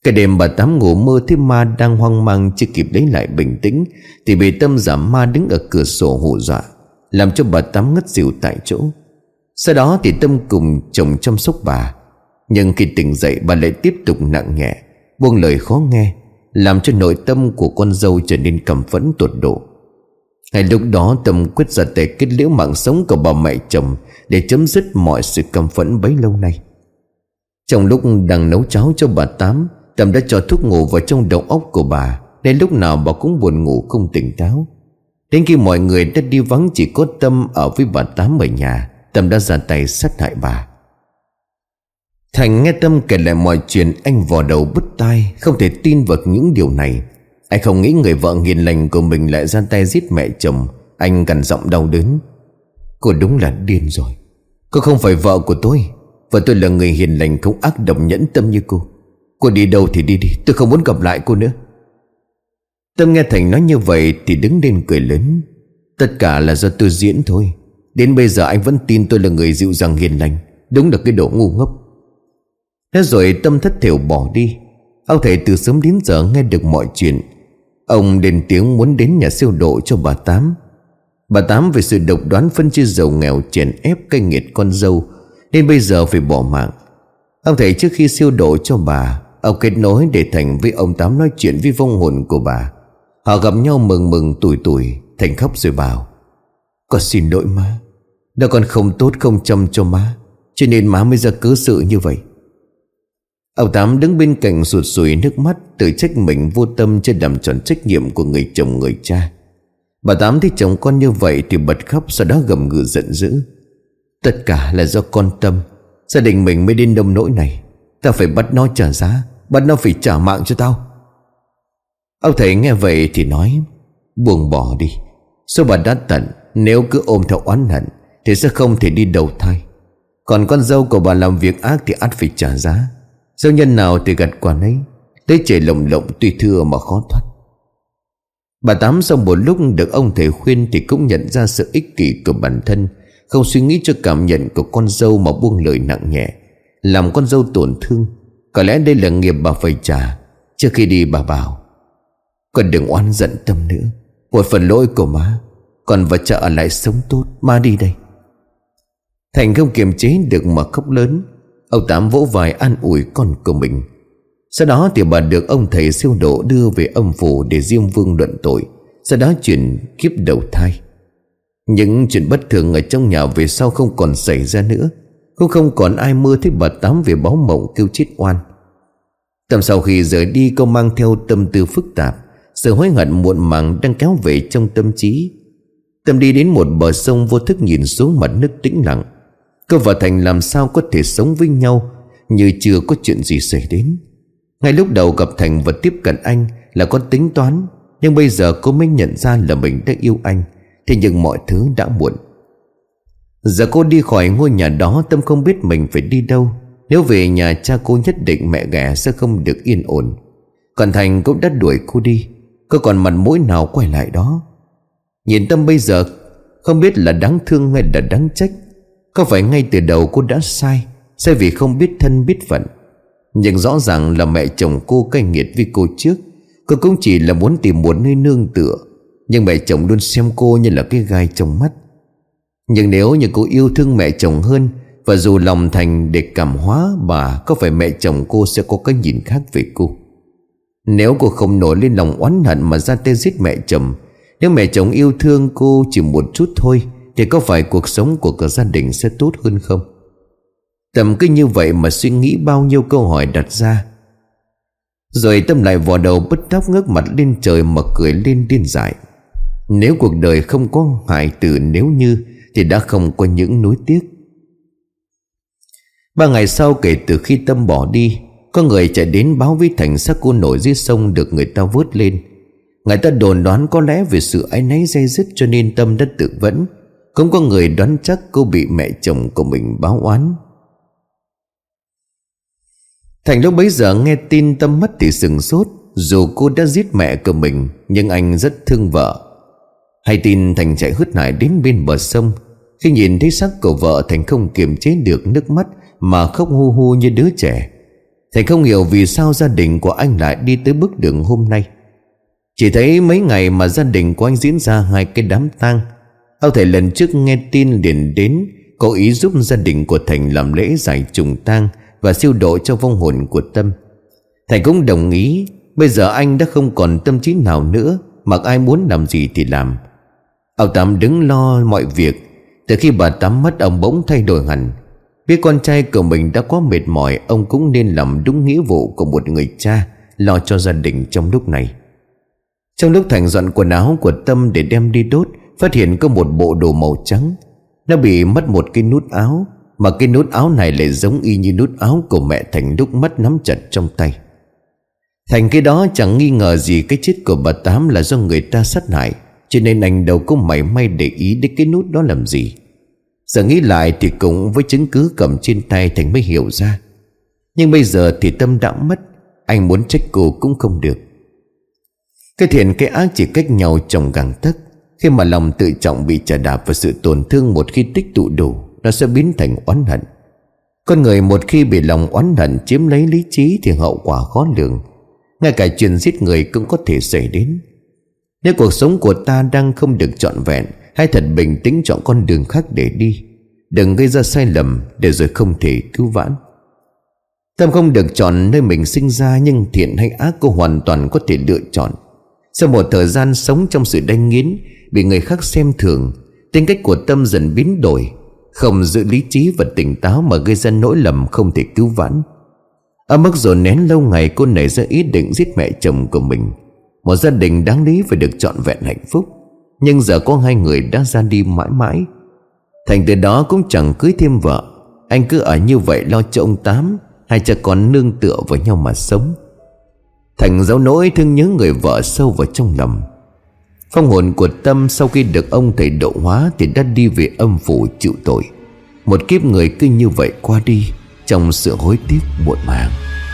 Cái đêm bà Tám ngủ mơ thấy ma đang hoang mang, chưa kịp lấy lại bình tĩnh thì bị Tâm giả ma đứng ở cửa sổ hù dọa, làm cho bà Tám ngất xỉu tại chỗ. Sau đó thì Tâm cùng chồng chăm sóc bà, nhưng khi tỉnh dậy bà lại tiếp tục nặng nhẹ, buông lời khó nghe, làm cho nội tâm của con dâu trở nên căm phẫn tột độ. Ngay lúc đó Tâm quyết ra tay kết liễu mạng sống của bà mẹ chồng để chấm dứt mọi sự căm phẫn bấy lâu nay. Trong lúc đang nấu cháo cho bà Tám, Tâm đã cho thuốc ngủ vào trong đầu óc của bà, nên lúc nào bà cũng buồn ngủ không tỉnh táo. Đến khi mọi người đã đi vắng, chỉ có Tâm ở với bà Tám ở nhà, Tâm đã ra tay sát hại bà. Thành nghe Tâm kể lại mọi chuyện, anh vò đầu bứt tai, không thể tin vào những điều này. Anh không nghĩ người vợ hiền lành của mình lại ra tay giết mẹ chồng. Anh gằn giọng đau đớn: Cô đúng là điên rồi. Cô không phải vợ của tôi, và tôi là người hiền lành không ác độc nhẫn tâm như cô. Cô đi đâu thì đi đi, tôi không muốn gặp lại cô nữa. Tâm nghe Thành nói như vậy thì đứng lên cười lớn: Tất cả là do tôi diễn thôi. Đến bây giờ anh vẫn tin tôi là người dịu dàng hiền lành. Đúng là cái đồ ngu ngốc. Thế rồi Tâm thất thểu bỏ đi. Ông thầy từ sớm đến giờ nghe được mọi chuyện. Ông lên tiếng muốn đến nhà siêu độ cho bà Tám. Bà Tám vì sự độc đoán phân chia giàu nghèo, chèn ép cay nghiệt con dâu, nên bây giờ phải bỏ mạng. Ông thầy trước khi siêu độ cho bà, ông kết nối để Thành với ông Tám nói chuyện với vong hồn của bà. Họ gặp nhau mừng mừng tủi tủi. Thành khóc rồi bảo: Con xin lỗi má, đã con không tốt không chăm cho má, cho nên má mới ra cớ sự như vậy. Ông Tám đứng bên cạnh sụt sùi nước mắt, tự trách mình vô tâm chưa làm tròn trách nhiệm của người chồng người cha. Bà Tám thấy chồng con như vậy thì bật khóc, sau đó gầm gừ giận dữ: Tất cả là do con Tâm. Gia đình mình mới đến nông nỗi này. Ta phải bắt nó trả giá, bắt nó phải trả mạng cho tao. Ông thầy nghe vậy thì nói: Buông bỏ đi. Số bà đã tận, nếu cứ ôm theo oán hận thì sẽ không thể đi đầu thai. Còn con dâu của bà làm việc ác thì ắt phải trả giá. Gieo nhân nào thì gặt quả nấy. Đấy trời lồng lộng tuy thưa mà khó thoát. Bà Tám sau một lúc được ông thầy khuyên thì cũng nhận ra sự ích kỷ của bản thân, không suy nghĩ cho cảm nhận của con dâu mà buông lời nặng nhẹ, làm con dâu tổn thương. Có lẽ đây là nghiệp bà phải trả. Trước khi đi bà bảo: Con đừng oán giận Tâm nữa. Một phần lỗi của má, con và cha ở lại sống tốt. Má đi đây. Thành không kiềm chế được mà khóc lớn. Ông Tám vỗ vai an ủi con của mình. Sau đó thì bà được ông thầy siêu độ đưa về âm phủ để Diêm Vương luận tội, sau đó chuyển kiếp đầu thai. Những chuyện bất thường ở trong nhà về sau không còn xảy ra nữa. Cũng không còn ai mơ thấy bà Tám về báo mộng kêu chết oan. Tâm sau khi rời đi, cô mang theo tâm tư phức tạp, sự hối hận muộn màng đang kéo về trong tâm trí. Tâm đi đến một bờ sông, vô thức nhìn xuống mặt nước tĩnh lặng. Cô và Thành làm sao có thể sống với nhau như chưa có chuyện gì xảy đến. Ngay lúc đầu gặp Thành và tiếp cận anh là có tính toán, nhưng bây giờ cô mới nhận ra là mình đã yêu anh. Thế nhưng mọi thứ đã muộn. Giờ cô đi khỏi ngôi nhà đó, Tâm không biết mình phải đi đâu. Nếu về nhà cha cô nhất định mẹ ghẻ sẽ không được yên ổn. Còn Thành cũng đã đuổi cô đi. Cô còn mặt mũi nào quay lại đó? Nhìn Tâm bây giờ không biết là đáng thương hay là đáng trách. Có phải ngay từ đầu cô đã sai, sai vì không biết thân biết phận? Nhưng rõ ràng là mẹ chồng cô cay nghiệt với cô trước. Cô cũng chỉ là muốn tìm một nơi nương tựa, nhưng mẹ chồng luôn xem cô như là cái gai trong mắt. Nhưng nếu như cô yêu thương mẹ chồng hơn, và dù lòng Thành để cảm hóa bà, có phải mẹ chồng cô sẽ có cái nhìn khác về cô? Nếu cô không nổi lên lòng oán hận mà ra tay giết mẹ chồng, nếu mẹ chồng yêu thương cô chỉ một chút thôi, thì có phải cuộc sống của cả gia đình sẽ tốt hơn không? Tâm cứ như vậy mà suy nghĩ bao nhiêu câu hỏi đặt ra. Rồi Tâm lại vò đầu bứt tóc, ngước mặt lên trời mà cười lên điên dại. Nếu cuộc đời không có hại từ nếu như, thì đã không có những nuối tiếc. Ba ngày sau kể từ khi Tâm bỏ đi, có người chạy đến báo với Thành xác cô nổi dưới sông được người ta vớt lên. Người ta đồn đoán có lẽ vì sự áy náy day dứt cho nên Tâm đã tự vẫn. Cũng có người đoán chắc cô bị mẹ chồng của mình báo oán. Thành lúc bấy giờ nghe tin Tâm mất thì sửng sốt. Dù cô đã giết mẹ của mình, nhưng anh rất thương vợ. Hay tin, Thành chạy hớt hải đến bên bờ sông. Khi nhìn thấy xác của vợ, Thành không kiềm chế được nước mắt mà khóc hu hu như đứa trẻ. Thành không hiểu vì sao gia đình của anh lại đi tới bước đường hôm nay. Chỉ thấy mấy ngày mà gia đình của anh diễn ra hai cái đám tang. Ông thầy lần trước nghe tin liền đến, có ý giúp gia đình của Thành làm lễ giải trùng tang và siêu độ cho vong hồn của Tâm. Thành cũng đồng ý. Bây giờ anh đã không còn tâm trí nào nữa, mặc ai muốn làm gì thì làm. Ông Tám đứng lo mọi việc. Từ khi bà Tám mất, ông bỗng thay đổi hẳn. Biết con trai của mình đã quá mệt mỏi, ông cũng nên làm đúng nghĩa vụ của một người cha, lo cho gia đình trong lúc này. Trong lúc Thành dọn quần áo của Tâm để đem đi đốt, phát hiện có một bộ đồ màu trắng. Nó bị mất một cái nút áo, mà cái nút áo này lại giống y như nút áo của mẹ Thành lúc mất nắm chặt trong tay. Thành cái đó chẳng nghi ngờ gì cái chết của bà Tám là do người ta sát hại, cho nên anh đâu có mảy may để ý đến cái nút đó làm gì. Giờ nghĩ lại thì cũng với chứng cứ cầm trên tay, Thành mới hiểu ra. Nhưng bây giờ thì Tâm đã mất, anh muốn trách cô cũng không được. Cái thiện cái ác chỉ cách nhau trồng găng tấc. Khi mà lòng tự trọng bị chà đạp và sự tổn thương một khi tích tụ đủ, nó sẽ biến thành oán hận. Con người một khi bị lòng oán hận chiếm lấy lý trí thì hậu quả khó lường. Ngay cả chuyện giết người cũng có thể xảy đến. Nếu cuộc sống của ta đang không được trọn vẹn, hãy thật bình tĩnh chọn con đường khác để đi. Đừng gây ra sai lầm để rồi không thể cứu vãn. Tâm không được chọn nơi mình sinh ra, nhưng thiện hay ác cô hoàn toàn có thể lựa chọn. Sau một thời gian sống trong sự đanh nghiến, bị người khác xem thường, tính cách của Tâm dần biến đổi, không giữ lý trí và tỉnh táo mà gây ra nỗi lầm không thể cứu vãn. Ở mức dồn nén lâu ngày, cô nảy ra ý định giết mẹ chồng của mình. Một gia đình đáng lý phải được trọn vẹn hạnh phúc, nhưng giờ có hai người đã ra đi mãi mãi. Thành từ đó cũng chẳng cưới thêm vợ. Anh cứ ở như vậy lo cho ông Tám, hai cha con nương tựa vào nhau mà sống. Thành giấu nỗi thương nhớ người vợ sâu vào trong lòng. Phong hồn của Tâm sau khi được ông thầy độ hóa thì đã đi về âm phủ chịu tội. Một kiếp người cứ như vậy qua đi trong sự hối tiếc muộn màng.